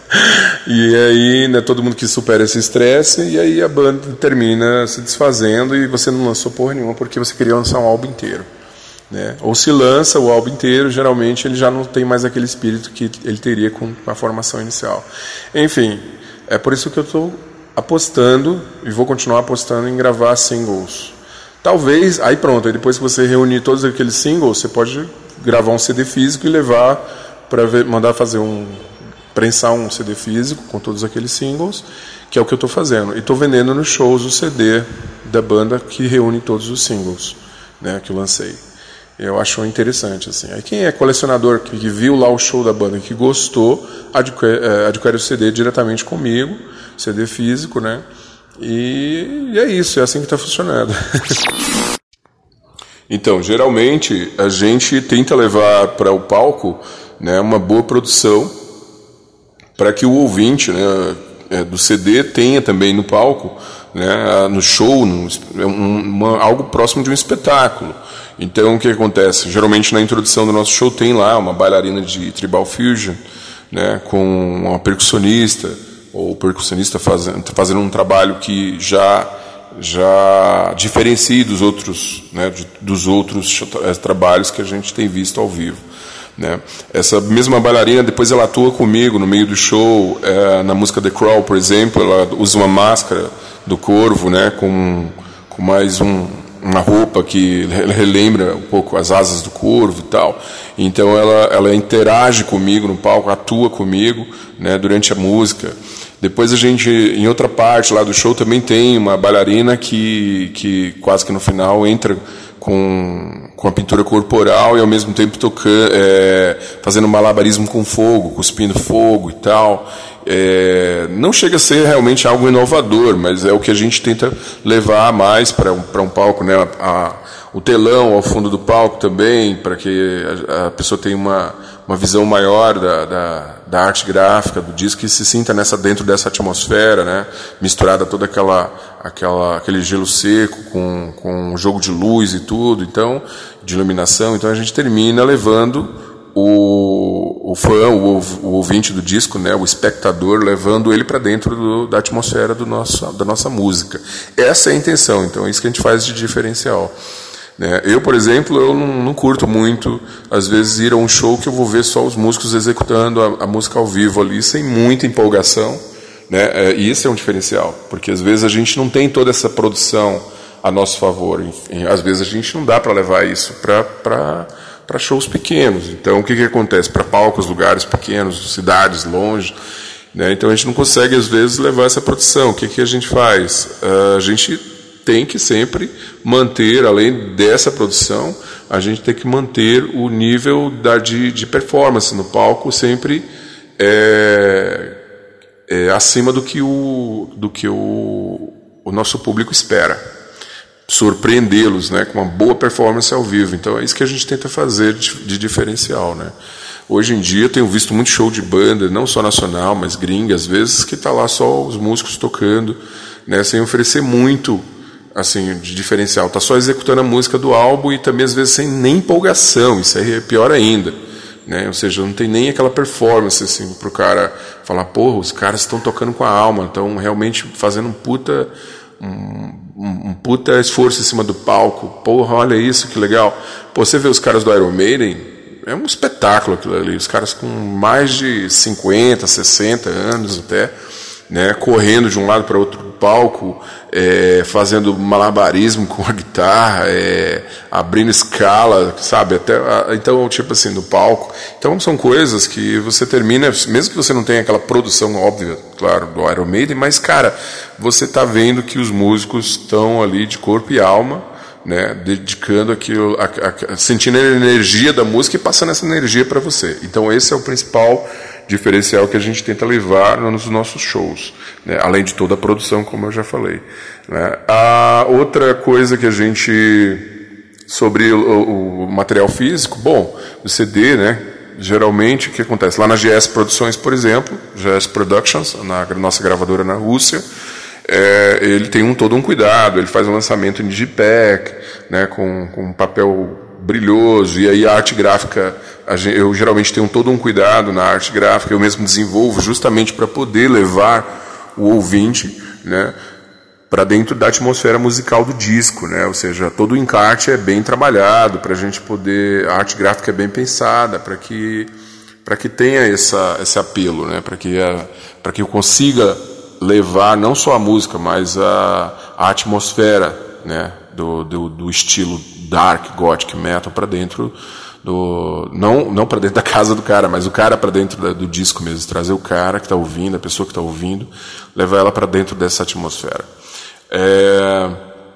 E aí, né, todo mundo que supera esse estresse, e aí a banda termina se desfazendo e você não lançou porra nenhuma porque você queria lançar um álbum inteiro, né? Ou se lança o álbum inteiro, geralmente ele já não tem mais aquele espírito que ele teria com a formação inicial. Enfim, é por isso que eu estou apostando e vou continuar apostando em gravar singles. Talvez, aí pronto, aí depois que você reunir todos aqueles singles, você pode gravar um C D físico e levar para mandar fazer um prensar um C D físico com todos aqueles singles, que é o que eu estou fazendo. E estou vendendo nos shows o C D da banda que reúne todos os singles, né, que eu lancei. Eu acho interessante, assim. Aí quem é colecionador, que, que viu lá o show da banda, que gostou, adquire, adquire o C D diretamente comigo, C D físico, né? E, e é isso, é assim que está funcionando. Então, geralmente, a gente tenta levar para o palco, né, uma boa produção, para que o ouvinte, né, do C D tenha também no palco, né, no show, no, um, uma, algo próximo de um espetáculo. Então, o que acontece? Geralmente, na introdução do nosso show tem lá uma bailarina de tribal fusion, né, com uma percussionista, ou percussionista fazendo, fazendo um trabalho que já, já diferencia dos outros, né, de, dos outros trabalhos que a gente tem visto ao vivo. Né? Essa mesma bailarina depois ela atua comigo no meio do show, é, na música The Crawl, por exemplo, ela usa uma máscara do corvo, né, com, com mais um, uma roupa que relembra um pouco as asas do corvo e tal. Então ela, ela interage comigo no palco, atua comigo, né, durante a música. Depois a gente, em outra parte lá do show, também tem uma bailarina que, que quase que no final entra com, com a pintura corporal e ao mesmo tempo tocando, é, fazendo malabarismo com fogo, cuspindo fogo e tal. É, não chega a ser realmente algo inovador, mas é o que a gente tenta levar mais para um, para um palco, né? A, a, o telão ao fundo do palco também, para que a, a pessoa tenha uma, uma visão maior da, da, da arte gráfica do disco e se sinta nessa, dentro dessa atmosfera, né? Misturada toda aquela, aquela, aquele gelo seco com, com um jogo de luz e tudo, então, de iluminação. Então a gente termina levando O, o fã, o, o ouvinte do disco, né, o espectador, levando ele para dentro do, da atmosfera do nosso, da nossa música. Essa é a intenção, então é isso que a gente faz de diferencial. Né? Eu, por exemplo, eu não, não curto muito, às vezes, ir a um show que eu vou ver só os músicos executando a, a música ao vivo ali, sem muita empolgação. Né? É, e isso é um diferencial, porque às vezes a gente não tem toda essa produção a nosso favor. Enfim, às vezes a gente não dá para levar isso para... para shows pequenos. Então, o que, que acontece? Para palcos, lugares pequenos, cidades longe, né? Então a gente não consegue, às vezes, levar essa produção. O que, que a gente faz? Uh, a gente tem que sempre manter, além dessa produção, a gente tem que manter o nível da, de, de performance no palco sempre é, é, acima do que, o, do que o, o nosso público espera. Surpreendê-los, né, com uma boa performance ao vivo. Então é isso que a gente tenta fazer de, de diferencial, né? Hoje em dia eu tenho visto muito show de banda, não só nacional, mas gringa, às vezes, que está lá só os músicos tocando, né, sem oferecer muito assim, de diferencial. Está só executando a música do álbum e também às vezes sem nem empolgação. Isso aí é pior ainda. Né? Ou seja, não tem nem aquela performance assim, para o cara falar, porra, os caras estão tocando com a alma, estão realmente fazendo um puta... Um, um puta esforço em cima do palco. Porra, olha isso, que legal. Pô, você vê os caras do Iron Maiden, é um espetáculo aquilo ali. Os caras com mais de cinquenta, sessenta anos até, né, correndo de um lado para outro do palco, é, fazendo malabarismo com a guitarra, é, abrindo escala, sabe? Até, então, tipo assim, no palco. Então, são coisas que você termina, mesmo que você não tenha aquela produção óbvia, claro, do Iron Maiden, mas, cara, você está vendo que os músicos estão ali de corpo e alma, né, dedicando aquilo, a, a, sentindo a energia da música e passando essa energia para você. Então, esse é o principal diferencial que a gente tenta levar nos nossos shows, né? Além de toda a produção, como eu já falei, né? A outra coisa que a gente, sobre o, o material físico, bom, o C D, né? Geralmente, o que acontece? Lá na G S Produções, por exemplo, G S Productions, na nossa gravadora na Rússia, é, ele tem um, todo um cuidado, ele faz um lançamento em digipack, né, com, com papel brilhoso, e aí a arte gráfica, eu geralmente tenho todo um cuidado na arte gráfica, eu mesmo desenvolvo justamente para poder levar o ouvinte, né, para dentro da atmosfera musical do disco, né, ou seja, todo o encarte é bem trabalhado, para a gente poder, a arte gráfica é bem pensada, para que, para que tenha essa, esse apelo, né, para que, a, para que eu consiga levar não só a música, mas a, a atmosfera, né, do, do, do estilo dark, gothic, metal para dentro do, não, não para dentro da casa do cara, mas o cara para dentro da, do disco mesmo, trazer o cara que está ouvindo, a pessoa que está ouvindo, levar ela para dentro dessa atmosfera. É,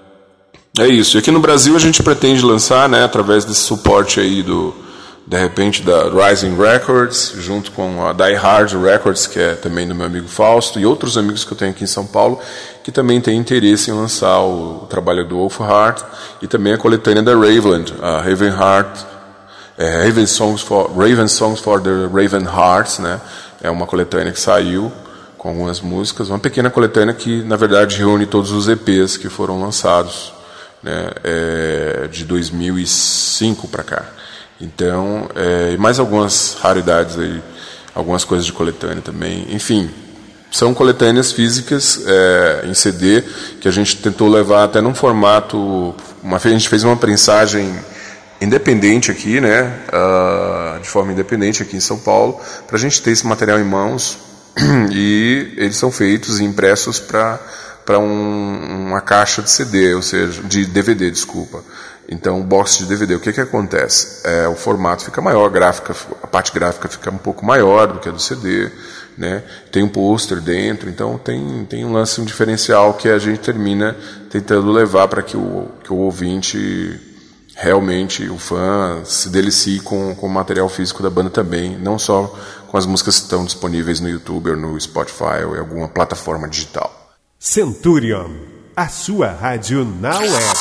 é isso. E aqui no Brasil a gente pretende lançar, né, através desse suporte aí do, de repente, da Rising Records, junto com a Die Hard Records, que é também do meu amigo Fausto, e outros amigos que eu tenho aqui em São Paulo, que também têm interesse em lançar o, o trabalho do Wolfheart, e também a coletânea da Raveland, a Ravenheart, é, Raven, Songs for, Raven Songs for the Raven Hearts, né? É uma coletânea que saiu com algumas músicas, uma pequena coletânea que, na verdade, reúne todos os E Ps que foram lançados, né, é, de dois mil e cinco para cá. Então, é, e mais algumas raridades aí, algumas coisas de coletânea também. Enfim, são coletâneas físicas é, em C D que a gente tentou levar até num formato. Uma, a gente fez uma prensagem independente aqui, né, uh, de forma independente aqui em São Paulo, para a gente ter esse material em mãos, e eles são feitos e impressos para para um, uma caixa de C D, ou seja, de D V D, desculpa. Então, o box de D V D, o que que acontece? É, o formato fica maior, a, gráfica, a parte gráfica fica um pouco maior do que a do C D, né? Tem um pôster dentro, então tem, tem um lance, um diferencial que a gente termina tentando levar para que o, que o ouvinte realmente o fã se delicie com, com o material físico da banda também, não só com as músicas que estão disponíveis no YouTube ou no Spotify ou em alguma plataforma digital. Centurion, a sua rádio na web.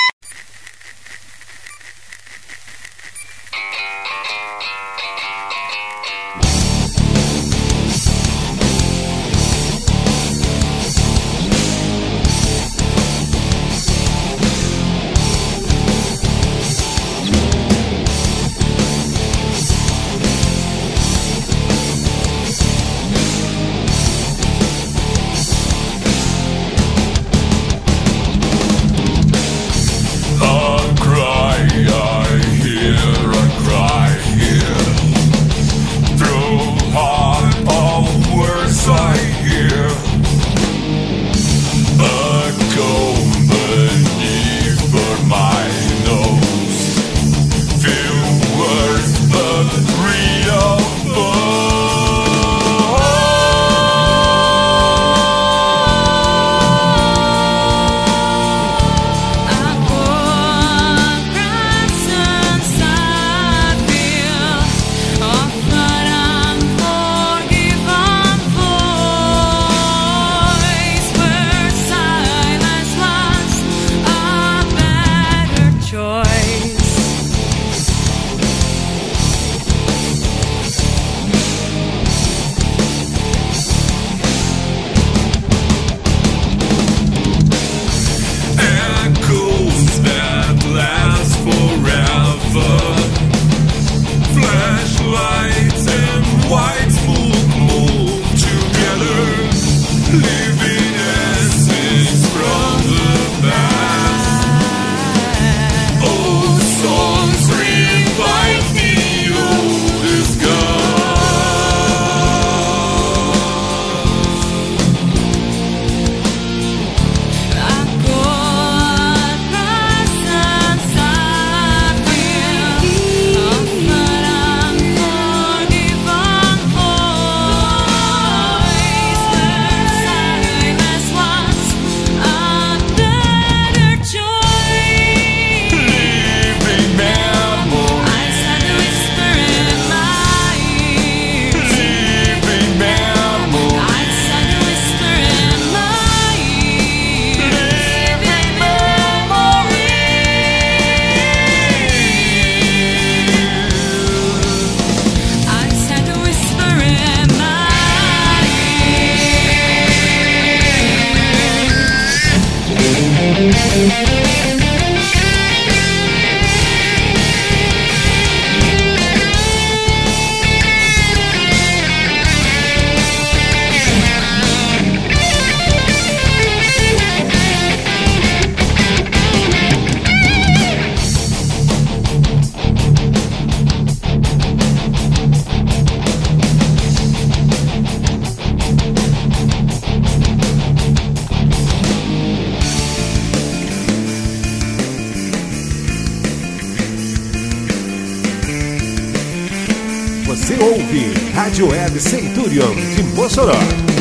Você ouve Rádio Web Centurion de Mossoró.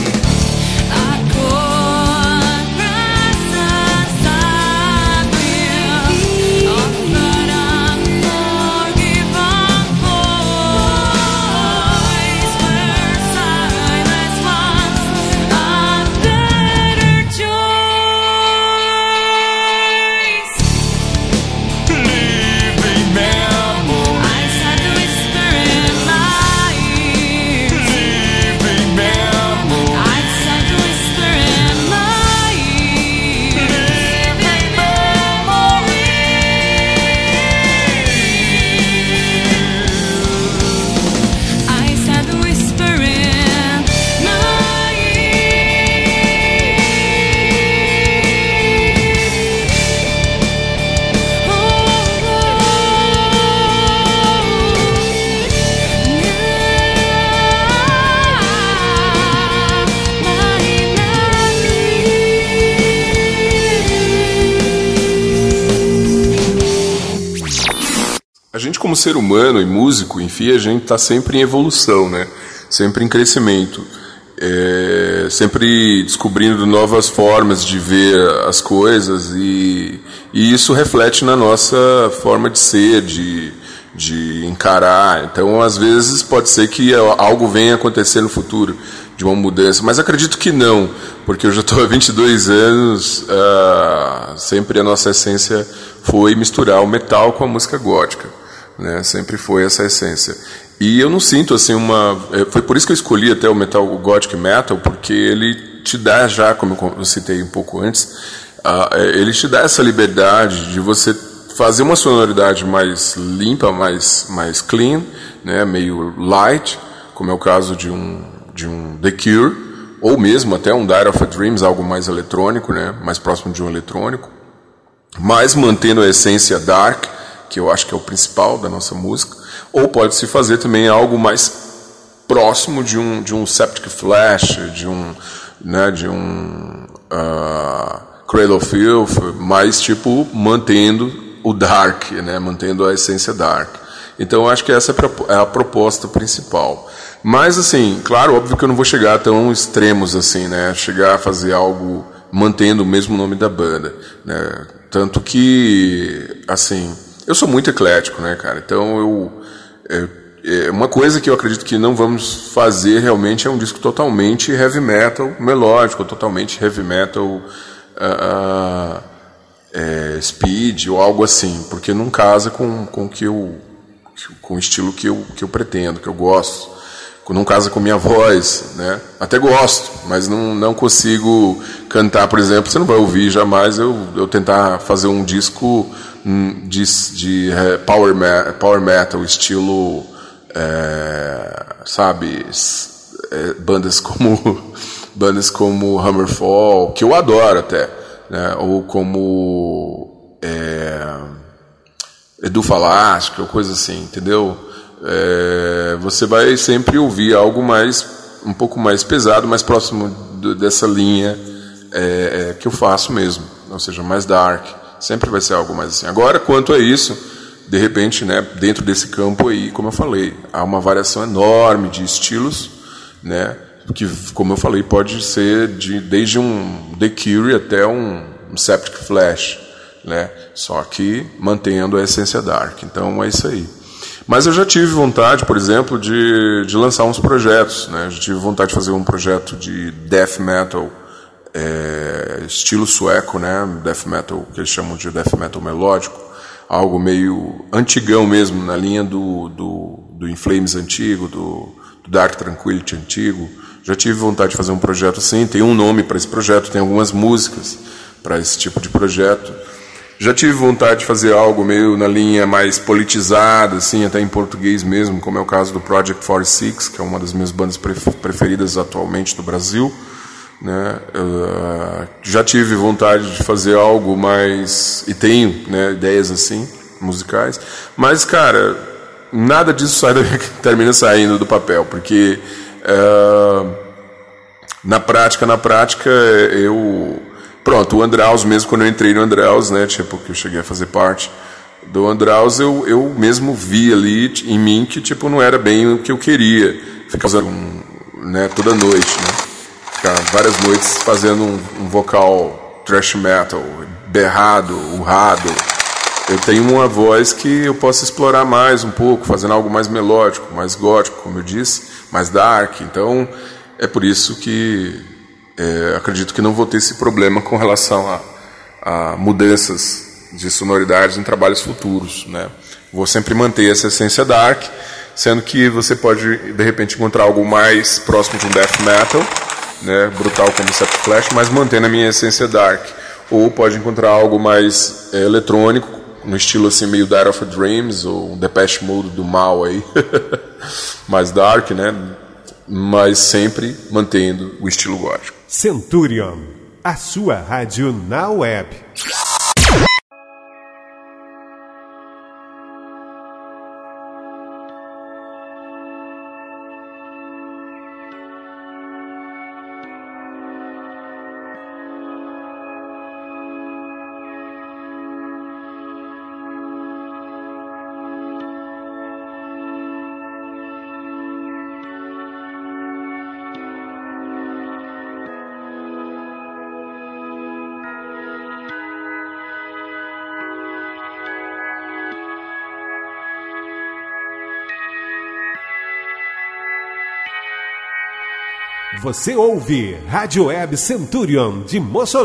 A gente, como ser humano e músico, enfim, a gente está sempre em evolução, né? Sempre em crescimento. é, sempre descobrindo novas formas de ver as coisas, e, e isso reflete na nossa forma de ser, de, de encarar. Então, às vezes, pode ser que algo venha acontecer no futuro, de uma mudança, mas acredito que não, porque eu já estou há vinte e dois anos, uh, sempre a nossa essência foi misturar o metal com a música gótica, né? Sempre foi essa essência. E eu não sinto assim uma... Foi por isso que eu escolhi até o metal, o gothic metal, porque ele te dá já, como eu citei um pouco antes, uh, ele te dá essa liberdade de você fazer uma sonoridade mais limpa, mais, mais clean, né? Meio light, como é o caso de um de um The Cure, ou mesmo até um Dire of a Dreams, algo mais eletrônico, né, mais próximo de um eletrônico, mas mantendo a essência dark, que eu acho que é o principal da nossa música, ou pode-se fazer também algo mais próximo de um, de um Septic Flesh, de um, né, de um uh, Cradle of Filth, mas tipo, mantendo o dark, né, mantendo a essência dark. Então eu acho que essa é a proposta principal. Mas, assim, claro, óbvio que eu não vou chegar a tão extremos assim, né? Chegar a fazer algo mantendo o mesmo nome da banda, né? Tanto que, assim, eu sou muito eclético, né, cara? Então, eu, é, é uma coisa que eu acredito que não vamos fazer realmente é um disco totalmente heavy metal melódico, totalmente heavy metal uh, uh, é, speed ou algo assim, porque não casa com, com, que eu, com o estilo que eu, que eu pretendo, que eu gosto. Não casa com minha voz, né? Até gosto, mas não, não consigo cantar, por exemplo. Você não vai ouvir jamais eu, eu tentar fazer um disco de, de power, me, power metal, estilo, é, sabe, é, bandas como bandas como Hammerfall, que eu adoro até, né? Ou como é, Edu Falaschi, ou coisa assim, entendeu? É, você vai sempre ouvir algo mais, um pouco mais pesado, mais próximo do, dessa linha é, é, que eu faço mesmo, ou seja, mais dark, sempre vai ser algo mais assim. Agora, quanto a isso, de repente, né, dentro desse campo aí, como eu falei, há uma variação enorme de estilos, né, que, como eu falei, pode ser de, desde um The Cure até um, um Septic Flesh, né, só que mantendo a essência dark. Então é isso aí. Mas eu já tive vontade, por exemplo, de, de lançar uns projetos, né? Já tive vontade de fazer um projeto de death metal, é, estilo sueco, né? Death metal, que eles chamam de death metal melódico, algo meio antigão mesmo, na linha do, do, do In Flames antigo, do, do Dark Tranquillity antigo. Já tive vontade de fazer um projeto assim, tem um nome para esse projeto, tem algumas músicas para esse tipo de projeto. Já tive vontade de fazer algo meio na linha mais politizada, assim, até em português mesmo, como é o caso do Project quarenta e seis, que é uma das minhas bandas preferidas atualmente no Brasil, né? Uh, já tive vontade de fazer algo mais... E tenho, né, ideias assim, musicais. Mas, cara, nada disso sai da... termina saindo do papel, porque uh, na prática, na prática, eu... Pronto, o Andraus mesmo, quando eu entrei no Andraus, né, tipo, que eu cheguei a fazer parte do Andraus, eu, eu mesmo vi ali em mim que, tipo, não era bem o que eu queria. Ficar fazendo, né, toda noite, né, ficar várias noites fazendo um, um vocal thrash metal, berrado, urrado. Eu tenho uma voz que eu posso explorar mais um pouco, fazendo algo mais melódico, mais gótico, como eu disse, mais dark. Então, é por isso que... É, acredito que não vou ter esse problema com relação a, a mudanças de sonoridades em trabalhos futuros, né? Vou sempre manter essa essência dark, sendo que você pode de repente encontrar algo mais próximo de um death metal, né, brutal como Septic Flesh, mas mantendo a minha essência dark. Ou pode encontrar algo mais é, eletrônico, no estilo assim meio Dire of a Dreams ou um Depeche Mode do mal aí, mais dark, né? Mas sempre mantendo o estilo gótico. Centurion, a sua rádio na web. Você ouve Rádio Web Centurion de Mossoró.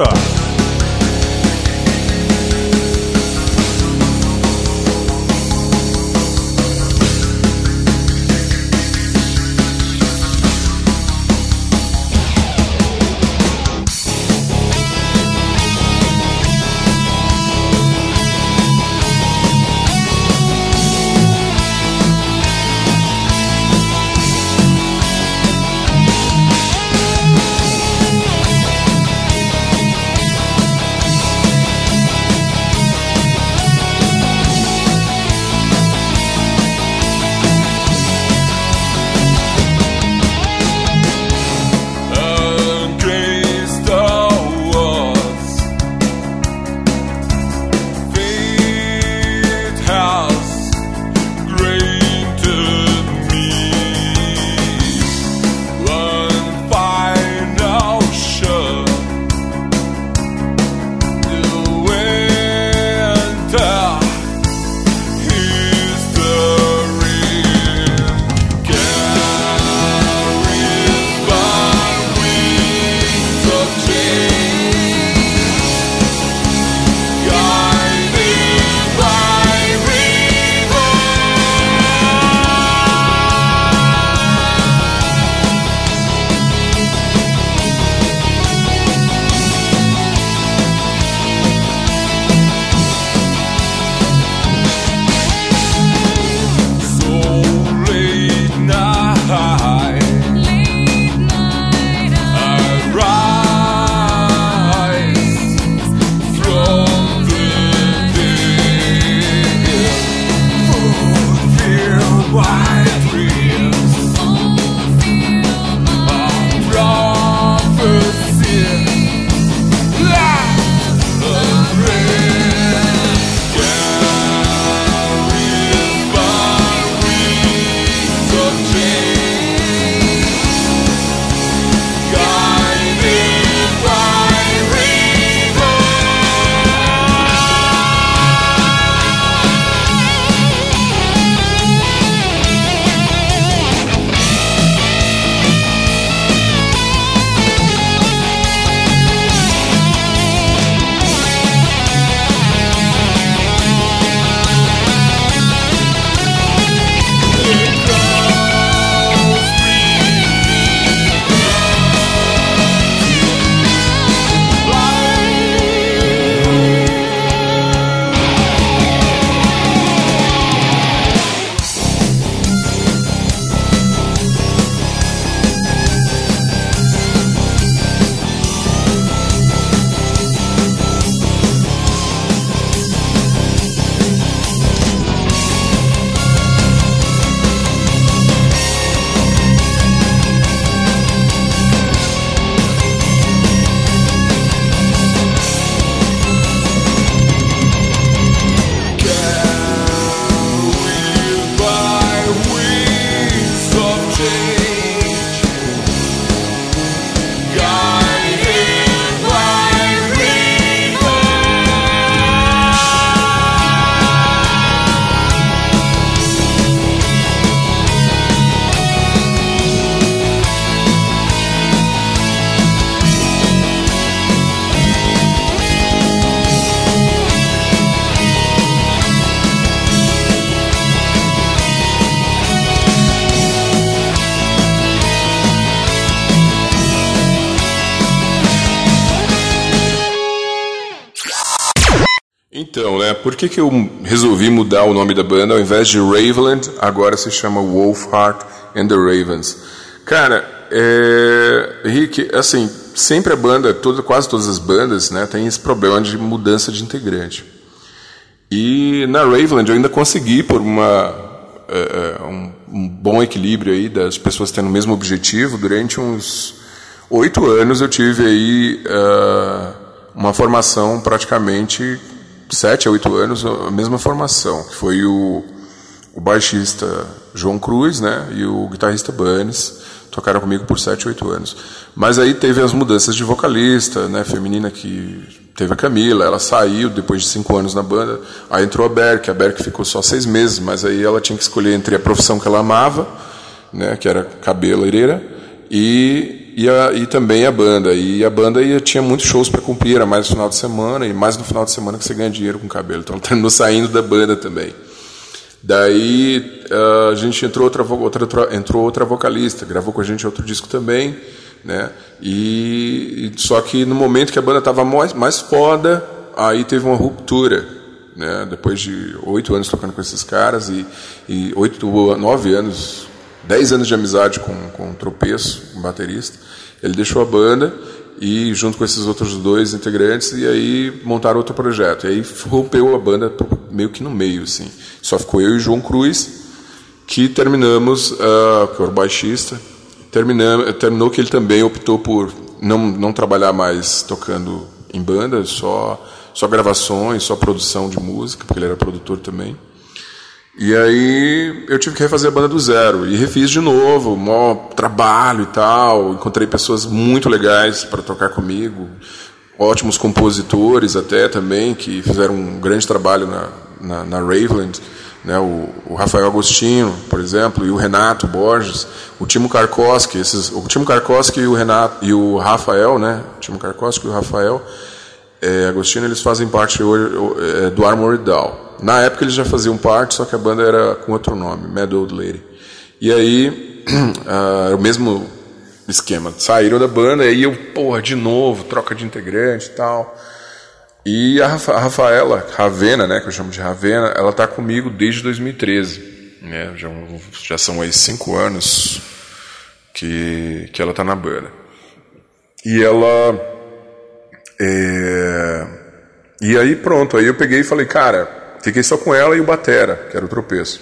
Então, né, por que que eu resolvi mudar o nome da banda? Ao invés de Raveland, agora se chama Wolfheart and the Ravens. Cara, é, Rick, assim, sempre a banda, toda, quase todas as bandas, né, tem esse problema de mudança de integrante. E na Raveland eu ainda consegui, por uma, é, um, um bom equilíbrio aí das pessoas tendo o mesmo objetivo, durante uns oito anos eu tive aí uh, uma formação praticamente sete a oito anos, a mesma formação, que foi o, o baixista João Cruz, né, e o guitarrista Banes, tocaram comigo por sete, oito anos. Mas aí teve as mudanças de vocalista, né, feminina, que teve a Camila, ela saiu depois de cinco anos na banda, aí entrou a Berk, a Berk ficou só seis meses, mas aí ela tinha que escolher entre a profissão que ela amava, né, que era cabeleireira, e e, a, e também a banda. E a banda ia, tinha muitos shows para cumprir, era mais no final de semana, e mais no final de semana que você ganha dinheiro com cabelo. Então terminou saindo da banda também. Daí a gente entrou outra, outra, entrou outra vocalista, gravou com a gente outro disco também, né? E, só que no momento que a banda estava mais, mais foda, aí teve uma ruptura, né? Depois de oito anos tocando com esses caras e, e oito, nove anos, dez anos de amizade com, com o Tropeço, um baterista, ele deixou a banda e junto com esses outros dois integrantes, e aí montaram outro projeto. E aí rompeu a banda meio que no meio, assim. Só ficou eu e o João Cruz, que terminamos, uh, que era o baixista, terminamos, terminou que ele também optou por não, não trabalhar mais tocando em banda, só, só gravações, só produção de música, porque ele era produtor também. E aí eu tive que refazer a banda do zero. E refiz de novo, maior trabalho e tal. Encontrei pessoas muito legais para tocar comigo. Ótimos compositores até também, que fizeram um grande trabalho na, na, na Raveland. Né? O, o Rafael Agostinho, por exemplo, e o Renato Borges. O Timo Karkoski, esses, o Timo Karkoski e o, Renato, e o Rafael, né? O Timo Karkoski e o Rafael é, Agostinho, eles fazem parte hoje, é, do Armored Down. Na época eles já faziam parte, só que a banda era com outro nome, Mad Old Lady. E aí, uh, o mesmo esquema. Saíram da banda, e aí eu, porra, de novo, troca de integrante e tal. E a, Rafa, a Rafaela, Ravena, né, que eu chamo de Ravena, ela tá comigo desde dois mil e treze. Né, já, já são aí cinco anos que, que ela tá na banda. E ela... É, e aí pronto, aí eu peguei e falei, cara... Fiquei só com ela e o batera, que era o Tropeço.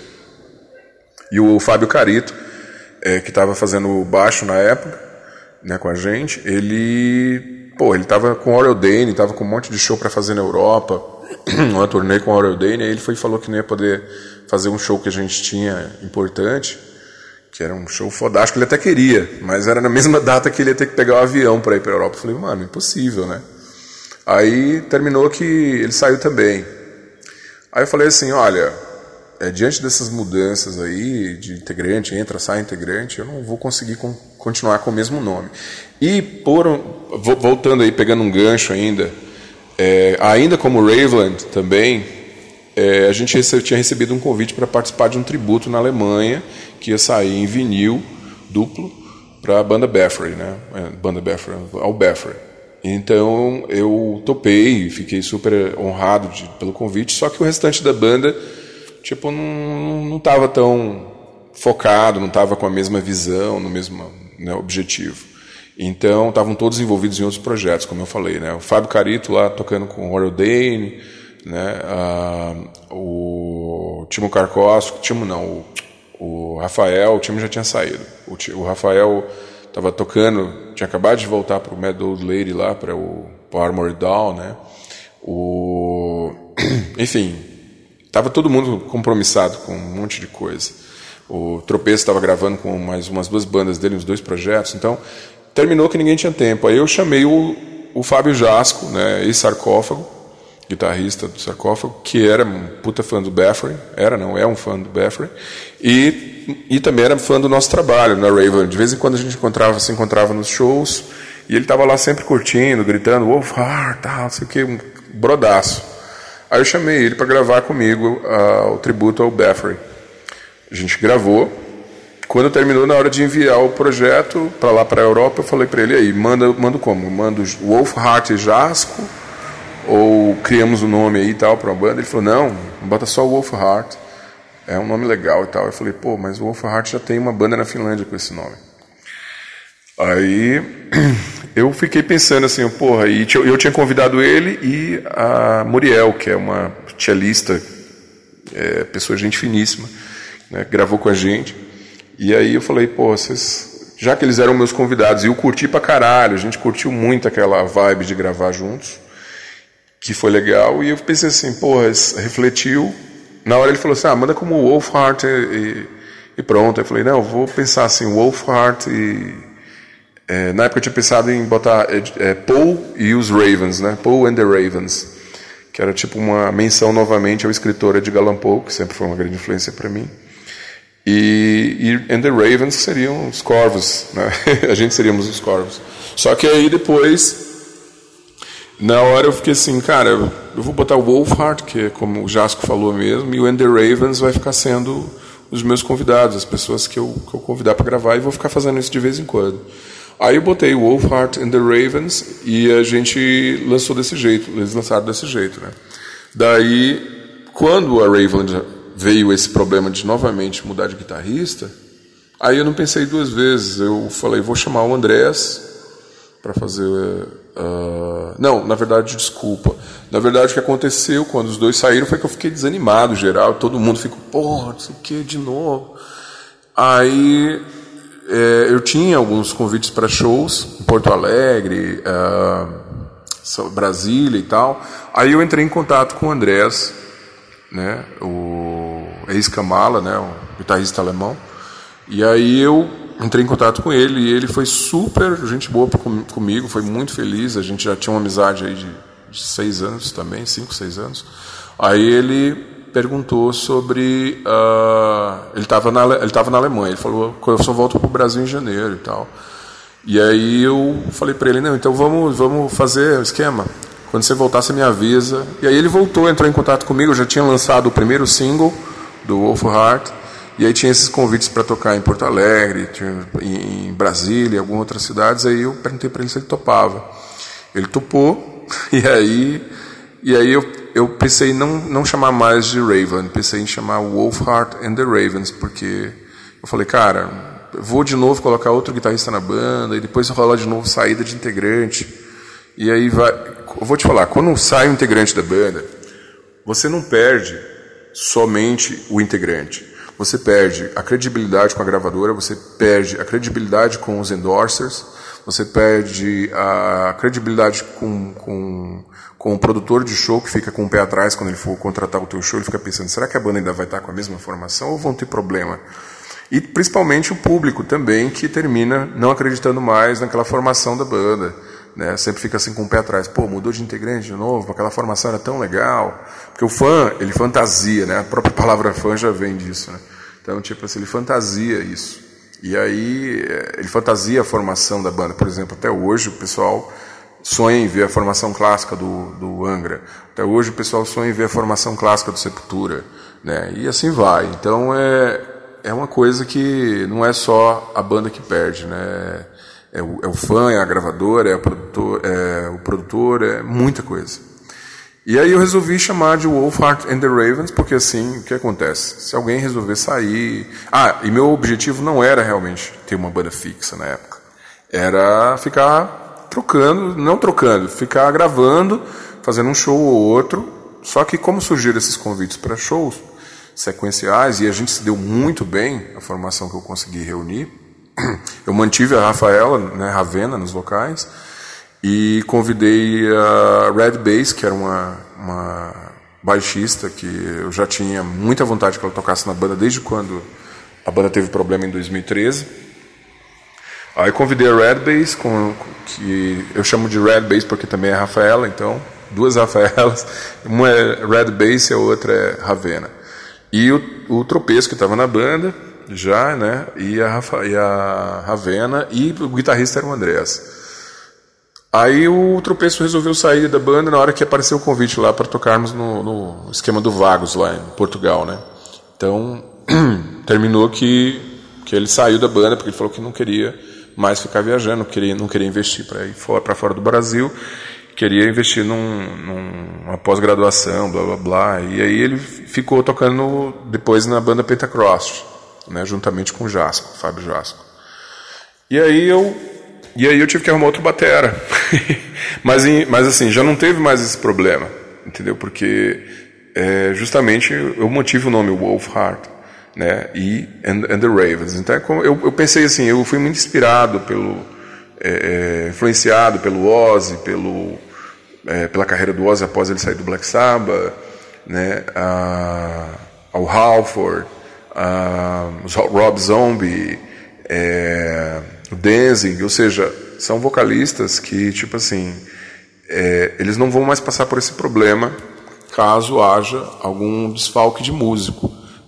E o Fábio Carito, é, que estava fazendo baixo na época, né, com a gente, ele... Pô, ele estava com o Aurel Dane, estava com um monte de show para fazer na Europa, uma turnê com o Aurel Dane, aí ele foi e falou que não ia poder fazer um show que a gente tinha importante, que era um show fodástico, ele até queria, mas era na mesma data que ele ia ter que pegar o avião para ir para a Europa. Eu falei, mano, impossível, né? Aí terminou que ele saiu também. Aí eu falei assim, olha, é, diante dessas mudanças aí, de integrante, entra, sai integrante, eu não vou conseguir com, continuar com o mesmo nome. E, por, voltando aí, pegando um gancho ainda, é, ainda como Raveland também, é, a gente rece, tinha recebido um convite para participar de um tributo na Alemanha, que ia sair em vinil duplo para a banda Bathory, né? Banda Bathory, ao Bathory. Então eu topei, fiquei super honrado de, pelo convite, só que o restante da banda tipo, não, não tava tão focado, não estava com a mesma visão, no mesmo, né, objetivo. Então estavam todos envolvidos em outros projetos, como eu falei, né? O Fábio Carito lá tocando com o Aurel Dane, né? Ah, o Timo Karkoski, Timo não, o, o Rafael, o Timo já tinha saído. O, o Rafael estava tocando, tinha acabado de voltar para o Mad Old Lady lá, para o Armored Down, né? O, enfim, estava todo mundo compromissado com um monte de coisa. O Tropeço estava gravando com mais umas duas bandas dele, uns dois projetos, então terminou que ninguém tinha tempo. Aí eu chamei o, o Fábio Jasco, né, ex-Sarcófago, guitarrista do Sarcófago, que era um puta fã do Bathory, era não, é um fã do Bathory, e, e também era fã do nosso trabalho na Raven. De vez em quando a gente encontrava, se encontrava nos shows, e ele estava lá sempre curtindo, gritando, Wolfheart, tal, não sei o que, um brodaço. Aí eu chamei ele para gravar comigo uh, o tributo ao Bathory. A gente gravou. Quando terminou, na hora de enviar o projeto para lá, para a Europa, eu falei para ele, aí, manda, manda como? Manda Wolfheart e Jasco, ou criamos um nome aí e tal para a banda? Ele falou, não, bota só o Wolfheart, é um nome legal e tal. Eu falei, pô, mas o Wolfheart já tem uma banda na Finlândia com esse nome. Aí eu fiquei pensando assim, porra, e eu tinha convidado ele e a Muriel, que é uma cellista, é, pessoa gente finíssima, né, gravou com a gente. E aí eu falei, pô, vocês, já que eles eram meus convidados, e eu curti pra caralho, a gente curtiu muito aquela vibe de gravar juntos, que foi legal, e eu pensei assim, porra, refletiu. Na hora ele falou assim, ah, manda como Wolfheart e, e pronto. Eu falei, não, eu vou pensar assim, Wolfheart e... É, na época eu tinha pensado em botar é, é, Paul e os Ravens, né? Paul and the Ravens, que era tipo uma menção novamente ao escritor Edgar Allan Poe, que sempre foi uma grande influência para mim. e, e and the Ravens seriam os corvos, né? A gente seríamos os corvos. Só que aí depois, na hora eu fiquei assim, cara, eu vou botar o Wolfheart, que é como o Jasco falou mesmo, e o And the Ravens vai ficar sendo os meus convidados, as pessoas que eu, que eu convidar para gravar, e vou ficar fazendo isso de vez em quando. Aí eu botei o Wolfheart and the Ravens e a gente lançou desse jeito, eles lançaram desse jeito, né? Daí, quando a Raveland veio esse problema de novamente mudar de guitarrista, aí eu não pensei duas vezes, eu falei, vou chamar o Andrés para fazer... Uh, não, na verdade, desculpa. Na verdade, o que aconteceu quando os dois saíram foi que eu fiquei desanimado, geral, todo mundo ficou, porra, não sei o que, de novo. Aí... É, eu tinha alguns convites para shows em Porto Alegre, uh, Brasília e tal. Aí eu entrei em contato com o Andrés, né, o ex-Kamala, né, o guitarrista alemão. E aí eu entrei em contato com ele e ele foi super gente boa com, comigo, foi muito feliz. A gente já tinha uma amizade aí de, de seis anos também, cinco, seis anos. Aí ele perguntou sobre... Uh, ele estava na, ele estava na Alemanha, ele falou, eu só volto para o Brasil em janeiro e tal. E aí eu falei para ele, não, então vamos, vamos fazer o esquema. Quando você voltar, você me avisa. E aí ele voltou, entrou em contato comigo, eu já tinha lançado o primeiro single do Wolfheart, e aí tinha esses convites para tocar em Porto Alegre, tinha, em, em Brasília, em algumas outras cidades. Aí eu perguntei para ele se ele topava. Ele topou, e aí, e aí eu... Eu pensei em não, não chamar mais de Raven, pensei em chamar Wolfheart and the Ravens, porque eu falei, cara, vou de novo colocar outro guitarrista na banda, e depois rola de novo saída de integrante. E aí vai... Eu vou te falar, quando sai um integrante da banda, você não perde somente o integrante. Você perde a credibilidade com a gravadora, você perde a credibilidade com os endorsers, você perde a credibilidade com... com com o produtor de show que fica com o pé atrás quando ele for contratar o teu show, ele fica pensando, será que a banda ainda vai estar com a mesma formação ou vão ter problema? E principalmente o público também, que termina não acreditando mais naquela formação da banda, né? Sempre fica assim com o pé atrás, pô, mudou de integrante de novo, aquela formação era tão legal, porque o fã, ele fantasia, né? A própria palavra fã já vem disso, né? Então, tipo assim, ele fantasia isso, e aí ele fantasia a formação da banda. Por exemplo, até hoje o pessoal sonha em ver a formação clássica do, do Angra. Até hoje o pessoal sonha em ver a formação clássica do Sepultura, né? E assim vai. Então é, é uma coisa que não é só a banda que perde, né? É o, é o fã, é a gravadora, é o produtor, é o produtor, é muita coisa. E aí eu resolvi chamar de Wolfheart and the Ravens, porque assim, o que acontece? Se alguém resolver sair... Ah, e meu objetivo não era realmente ter uma banda fixa na época. Era ficar... trocando, não trocando, ficar gravando, fazendo um show ou outro. Só que como surgiram esses convites para shows sequenciais, e a gente se deu muito bem, a formação que eu consegui reunir, eu mantive a Rafaela, né, Ravena, nos vocais, e convidei a Red Bass, que era uma, uma baixista que eu já tinha muita vontade que ela tocasse na banda desde quando a banda teve problema em dois mil e treze. Aí convidei a Red Bass, com, que eu chamo de Red Bass porque também é Rafaela, então, duas Rafaelas, uma é Red Bass e a outra é Ravena. E o, o Tropeço, que estava na banda, já, né, e a, Rafa, e a Ravena, e o guitarrista era o Andrés. Aí o Tropeço resolveu sair da banda na hora que apareceu o convite lá para tocarmos no, no esquema do Vagos, lá em Portugal, né. Então, terminou que, que ele saiu da banda porque ele falou que não queria mais ficar viajando, não queria, não queria investir para ir fora, para fora do Brasil, queria investir num, numa pós-graduação, blá blá blá. E aí ele ficou tocando depois na banda Pentacross, né, juntamente com o Jasco, Fábio Jasco. E aí eu, e aí eu tive que arrumar outro batera. mas, em, mas assim, já não teve mais esse problema, entendeu? Porque é, justamente eu mantive o nome Wolfheart, né, e and, and the Ravens. Então eu, eu pensei assim, eu fui muito inspirado pelo é, influenciado pelo Ozzy, pelo é, pela carreira do Ozzy após ele sair do Black Sabbath, né, a, ao Halford, a, o Rob Zombie, é, o Danzig, ou seja, são vocalistas que tipo assim é, eles não vão mais passar por esse problema caso haja algum desfalque de músico,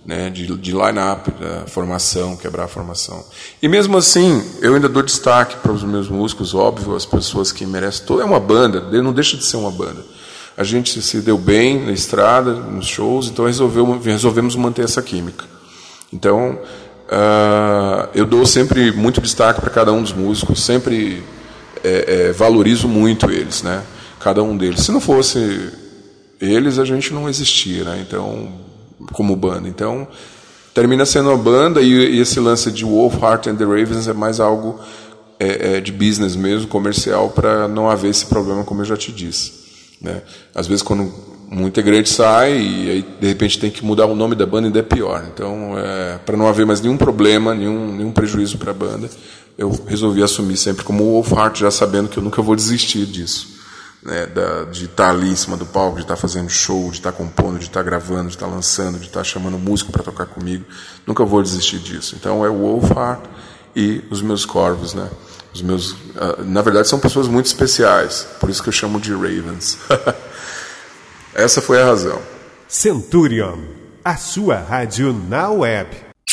né, de, de line-up, da formação, quebrar a formação. E mesmo assim, eu ainda dou destaque para os meus músicos, óbvio, as pessoas que merecem. Toda é uma banda, não deixa de ser uma banda. A gente se deu bem na estrada, nos shows, então resolveu, resolvemos manter essa química. Então, uh, eu dou sempre muito destaque para cada um dos músicos, sempre é, é, valorizo muito eles, né, cada um deles. Se não fosse eles, a gente não existia, né, então... como banda. Então, termina sendo uma banda, e, e esse lance de Wolfheart and the Ravens é mais algo é, é, de business mesmo, comercial, para não haver esse problema, como eu já te disse, né? Às vezes, quando um integrante sai, e aí, de repente, tem que mudar o nome da banda, ainda é pior. Então, é, para não haver mais nenhum problema, nenhum, nenhum prejuízo para a banda, eu resolvi assumir sempre como Wolfheart, já sabendo que eu nunca vou desistir disso. Né, da, de estar ali em cima do palco, de estar fazendo show, de estar compondo, de estar gravando, de estar lançando, de estar chamando músico para tocar comigo. Nunca vou desistir disso. Então é o Wolfheart e os meus corvos, né? Os meus, uh, na verdade, são pessoas muito especiais, por isso que eu chamo de Ravens. Essa foi a razão. Centurion, a sua rádio na web.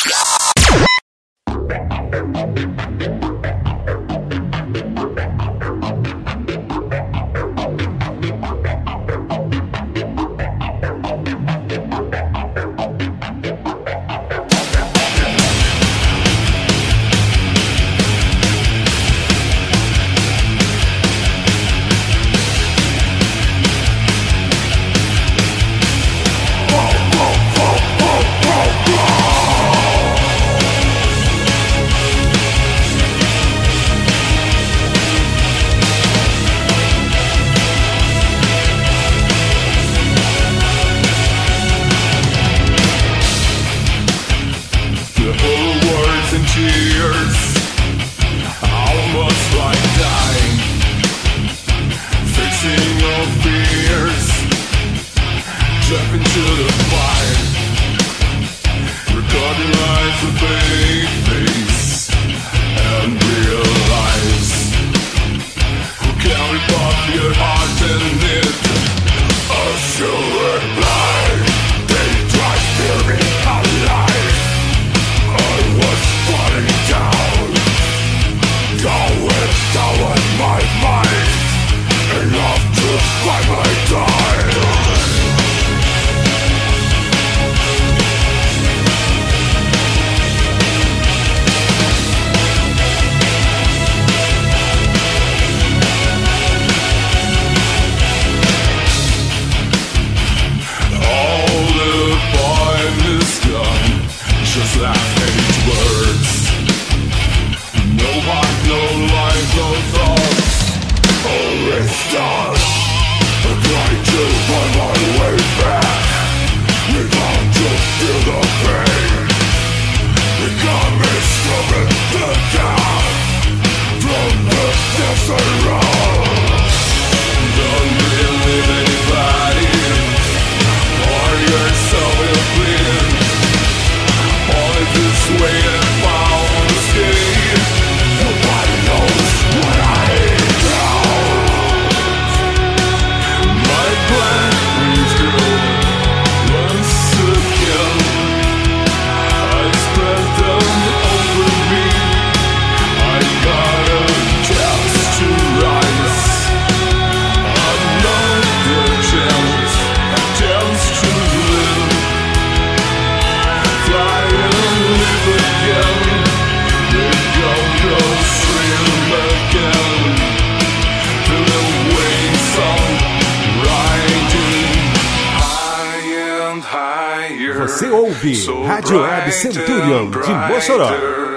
Você ouve Rádio Web Centurion de Mossoró.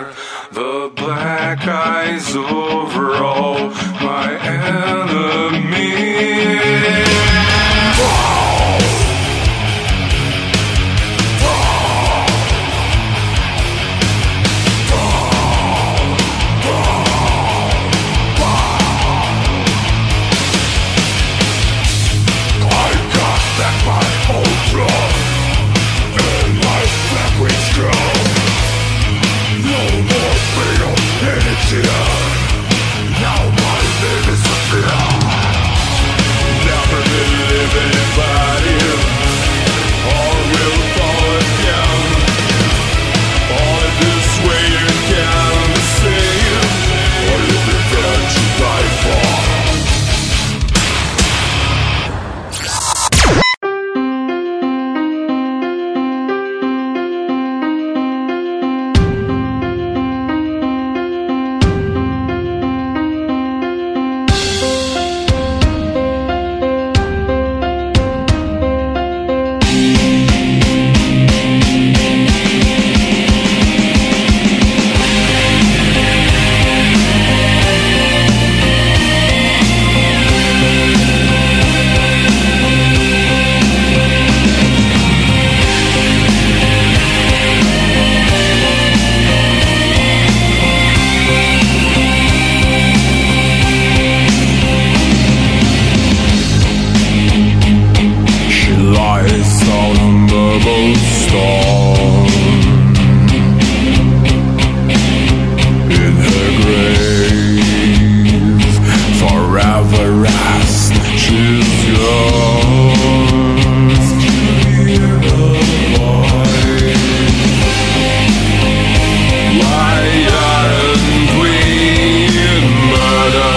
The black eyes over all my enemies. Now my name is Sophia. Never been living by evil storm. In her grave, forever rest, she's yours. Hear the voice. Lion, queen, murder.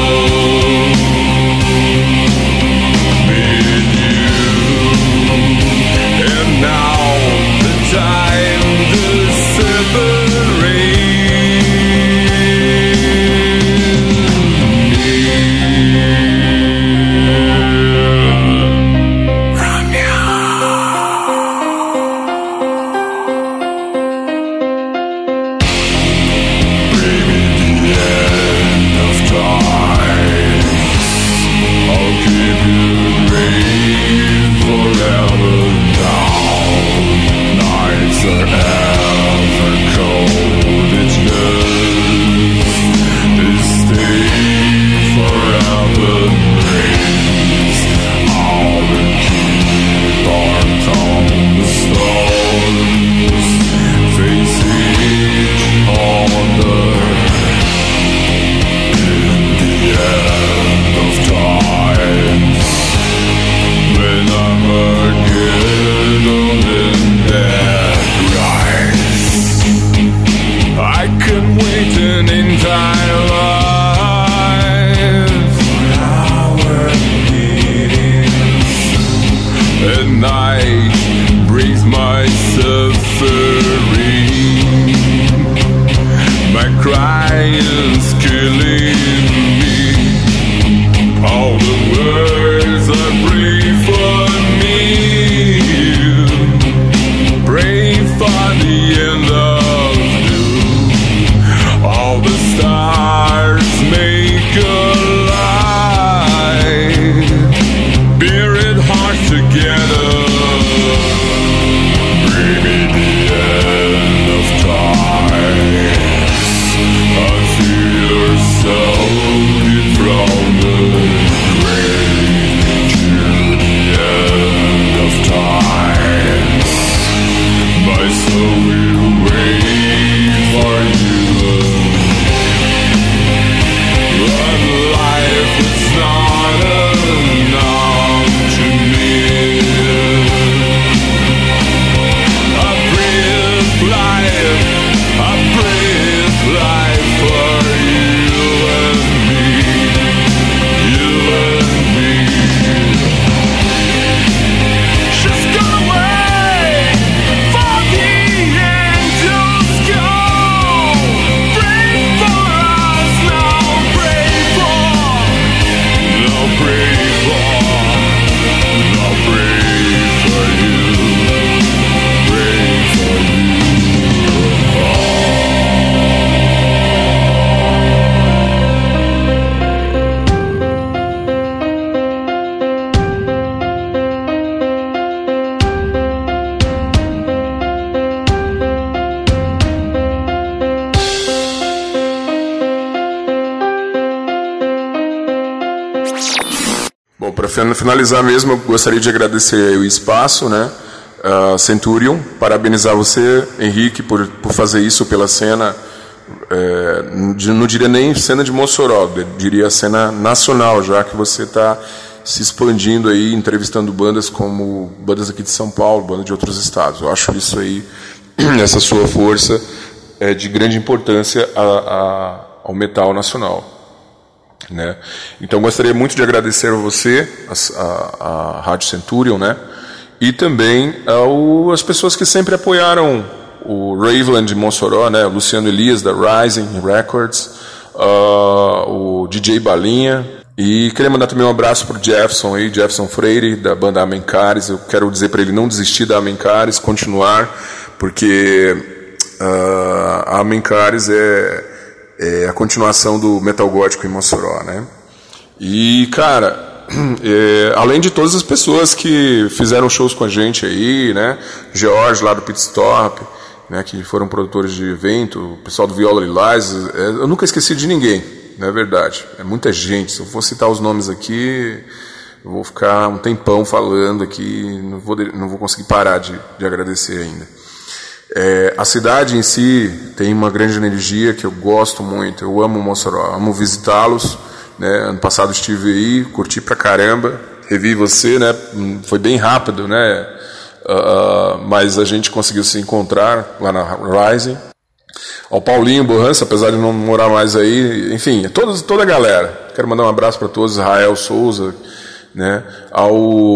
Para finalizar mesmo, eu gostaria de agradecer o espaço, né, a Centurion, parabenizar você, Henrique, por, por fazer isso pela cena, é, não diria nem cena de Mossoró, diria cena nacional, já que você está se expandindo aí, entrevistando bandas como bandas aqui de São Paulo, bandas de outros estados. Eu acho isso aí, essa sua força, é de grande importância a, a, ao metal nacional. Né? Então gostaria muito de agradecer a você, a, a, a Rádio Centurion, né? E também ao, as pessoas que sempre apoiaram o Raveland de Mossoró, né? O Luciano Elias da Rising Records, uh, o D J Balinha, e queria mandar também um abraço para o Jefferson aí, Jefferson Freire da banda Amencares. Eu quero dizer para ele não desistir da Amencares, continuar, porque uh, a Amencares é É a continuação do metal gótico em Mossoró, né? E, cara, é, além de todas as pessoas que fizeram shows com a gente aí, né? George lá do Pit Stop, né? Que foram produtores de evento, o pessoal do Viola Lilás, é, eu nunca esqueci de ninguém, não é verdade? É muita gente, se eu for citar os nomes aqui, eu vou ficar um tempão falando aqui, não vou, não vou conseguir parar de, de agradecer ainda. É, a cidade em si tem uma grande energia que eu gosto muito, eu amo Mossoró, amo visitá-los, né? Ano passado estive aí, curti pra caramba, revi você, né? Foi bem rápido, né? Uh, mas a gente conseguiu se encontrar lá na Rising. Ao Paulinho Borrança, apesar de não morar mais aí, enfim, todos, toda a galera. Quero mandar um abraço para todos, Israel Souza, né? Ao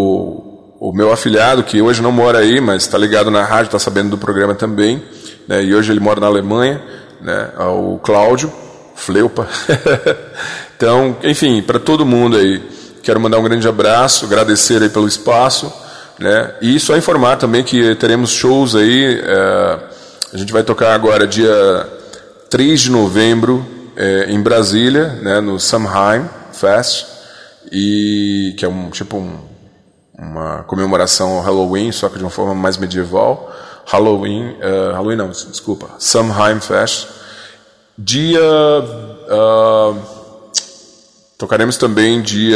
o meu afilhado, que hoje não mora aí, mas está ligado na rádio, está sabendo do programa também, né? E hoje ele mora na Alemanha, né? Ao Cláudio Fleupa. Então, enfim, para todo mundo aí, quero mandar um grande abraço, agradecer aí pelo espaço, né? E só informar também que teremos shows aí. É, a gente vai tocar agora dia três de novembro é, em Brasília, né, no Samhain Fest, e, que é um, tipo um, uma comemoração ao Halloween, só que de uma forma mais medieval. Halloween, uh, Halloween não, desculpa, Samhain Fest. Dia... Uh, tocaremos também dia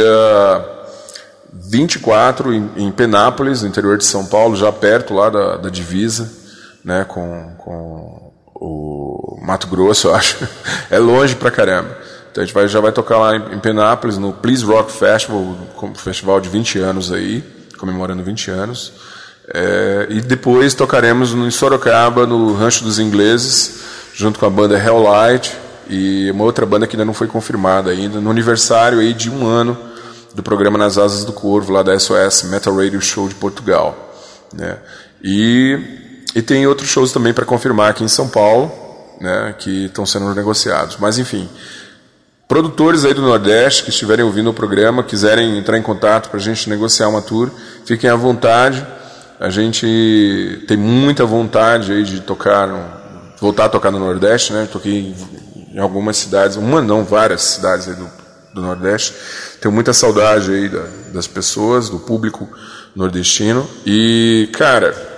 vinte e quatro em, em Penápolis, no interior de São Paulo, já perto lá da, da divisa, né, com, com o Mato Grosso, eu acho. É longe pra caramba. Então a gente vai, já vai tocar lá em, em Penápolis, no Please Rock Festival, um festival de vinte anos aí, comemorando vinte anos. É, e depois tocaremos no, em Sorocaba, no Rancho dos Ingleses, junto com a banda Helllight e uma outra banda que ainda não foi confirmada ainda, no aniversário aí de um ano do programa Nas Asas do Corvo, lá da S O S, Metal Radio Show de Portugal, né? E... E tem outros shows também para confirmar aqui em São Paulo, né, que estão sendo negociados. Mas, enfim, produtores aí do Nordeste que estiverem ouvindo o programa, quiserem entrar em contato para a gente negociar uma tour, fiquem à vontade. A gente tem muita vontade aí de tocar, no, voltar a tocar no Nordeste, né? Toquei em algumas cidades, uma não, várias cidades aí do, do Nordeste. Tenho muita saudade aí da, das pessoas, do público nordestino. E, cara...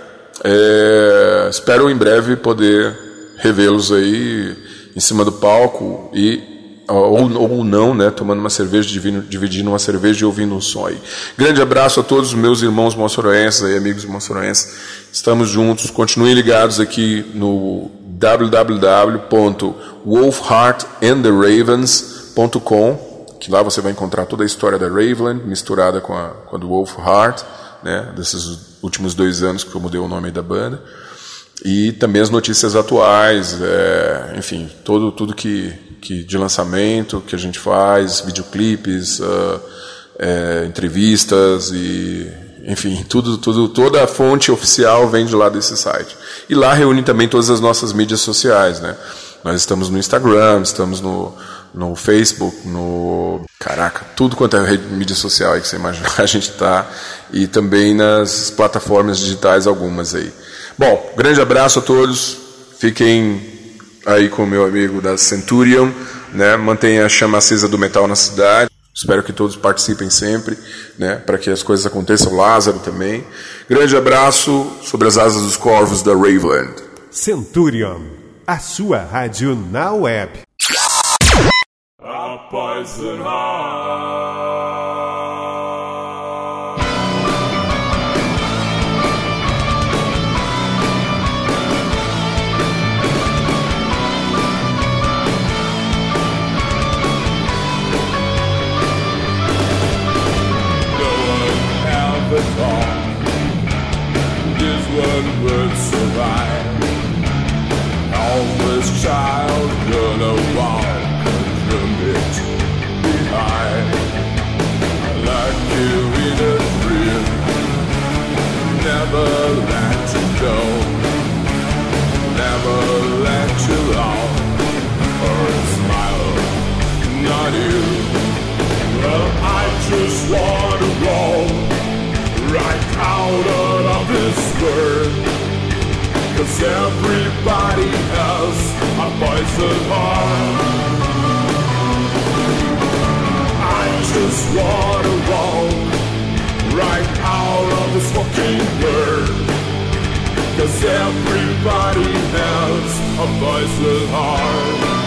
É, espero em breve poder revê-los aí em cima do palco e, ou, ou não, né, tomando uma cerveja, dividindo, dividindo uma cerveja e ouvindo um som aí. Grande abraço a todos os meus irmãos moçoroenses aí, amigos moçoroenses. Estamos juntos, continuem ligados aqui no w w w ponto wolf heart and the ravens ponto com, que lá você vai encontrar toda a história da Raveland misturada com a, com a do Wolf Heart, né, desses últimos dois anos que eu mudei o nome da banda, e também as notícias atuais, é, enfim, todo, tudo que, que de lançamento que a gente faz, videoclipes, uh, é, entrevistas, e, enfim, tudo, tudo, toda a fonte oficial vem de lá desse site. E lá reúne também todas as nossas mídias sociais, né? Nós estamos no Instagram, estamos no, no Facebook, no... Caraca, tudo quanto é rede, mídia social aí que você imaginar, a gente está. E também nas plataformas digitais, algumas aí. Bom, grande abraço a todos. Fiquem aí com o meu amigo da Centurion, né? Mantenha a chama acesa do metal na cidade. Espero que todos participem sempre, né? Para que as coisas aconteçam. Lázaro também. Grande abraço sobre as asas dos corvos da Raveland. Centurion, a sua rádio na web. A poison heart. No one ever thought this one would survive. Always child gonna walk behind, like you in a dream, never let you go, never let you out, or smile, not you. Well, I just wanna roll right out of this world, 'cause everybody has a poison heart. Just wanna walk right out of this fucking world, 'cause everybody has a poison heart.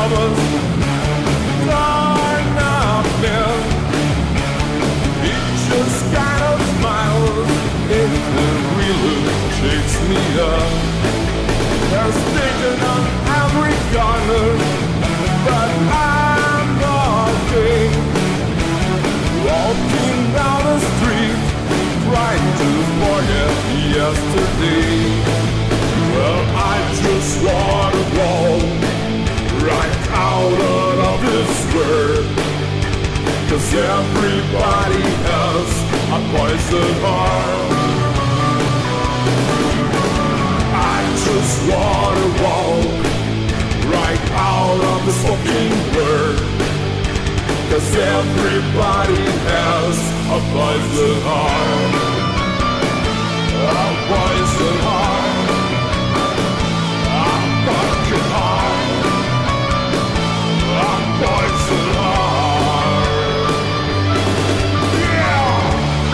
lovers are nothing. He just kind of smiles if the wheeler shakes me up. There's station on every corner, but I'm walking, walking down the street, trying to forget yesterday. Well, I just wanna walk right out of this world, 'cause everybody has a poison heart. I just wanna walk right out of this fucking world, 'cause everybody has a poison heart. A poison heart. A fucking heart. A poison heart. Yeah!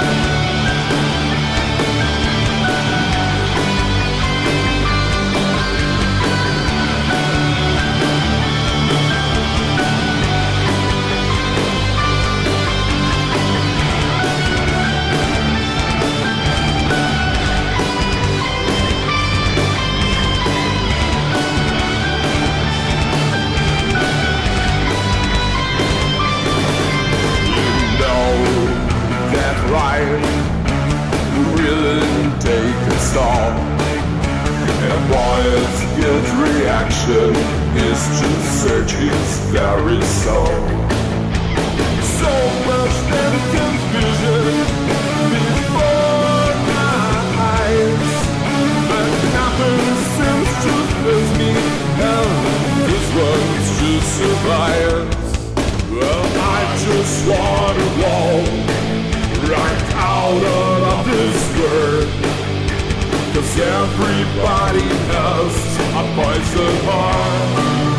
Right, really take a stop. And boy's good reaction is to search his very soul. So much then confusion before my eyes, but nothing seems to face me, and this one's just survives. Well, I just wanna walk right out of this world, 'cause everybody has a poison heart.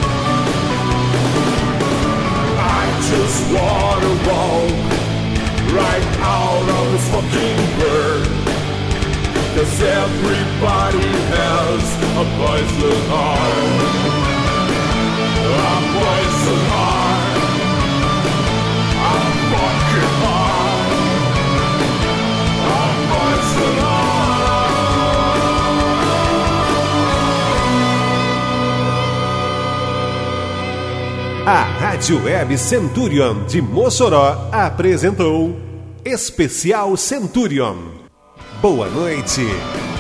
I just wanna walk right out of this fucking world, 'cause everybody has a poison heart. A poison heart. A fucking heart. A Rádio Web Centurion de Mossoró apresentou Especial Centurion. Boa noite.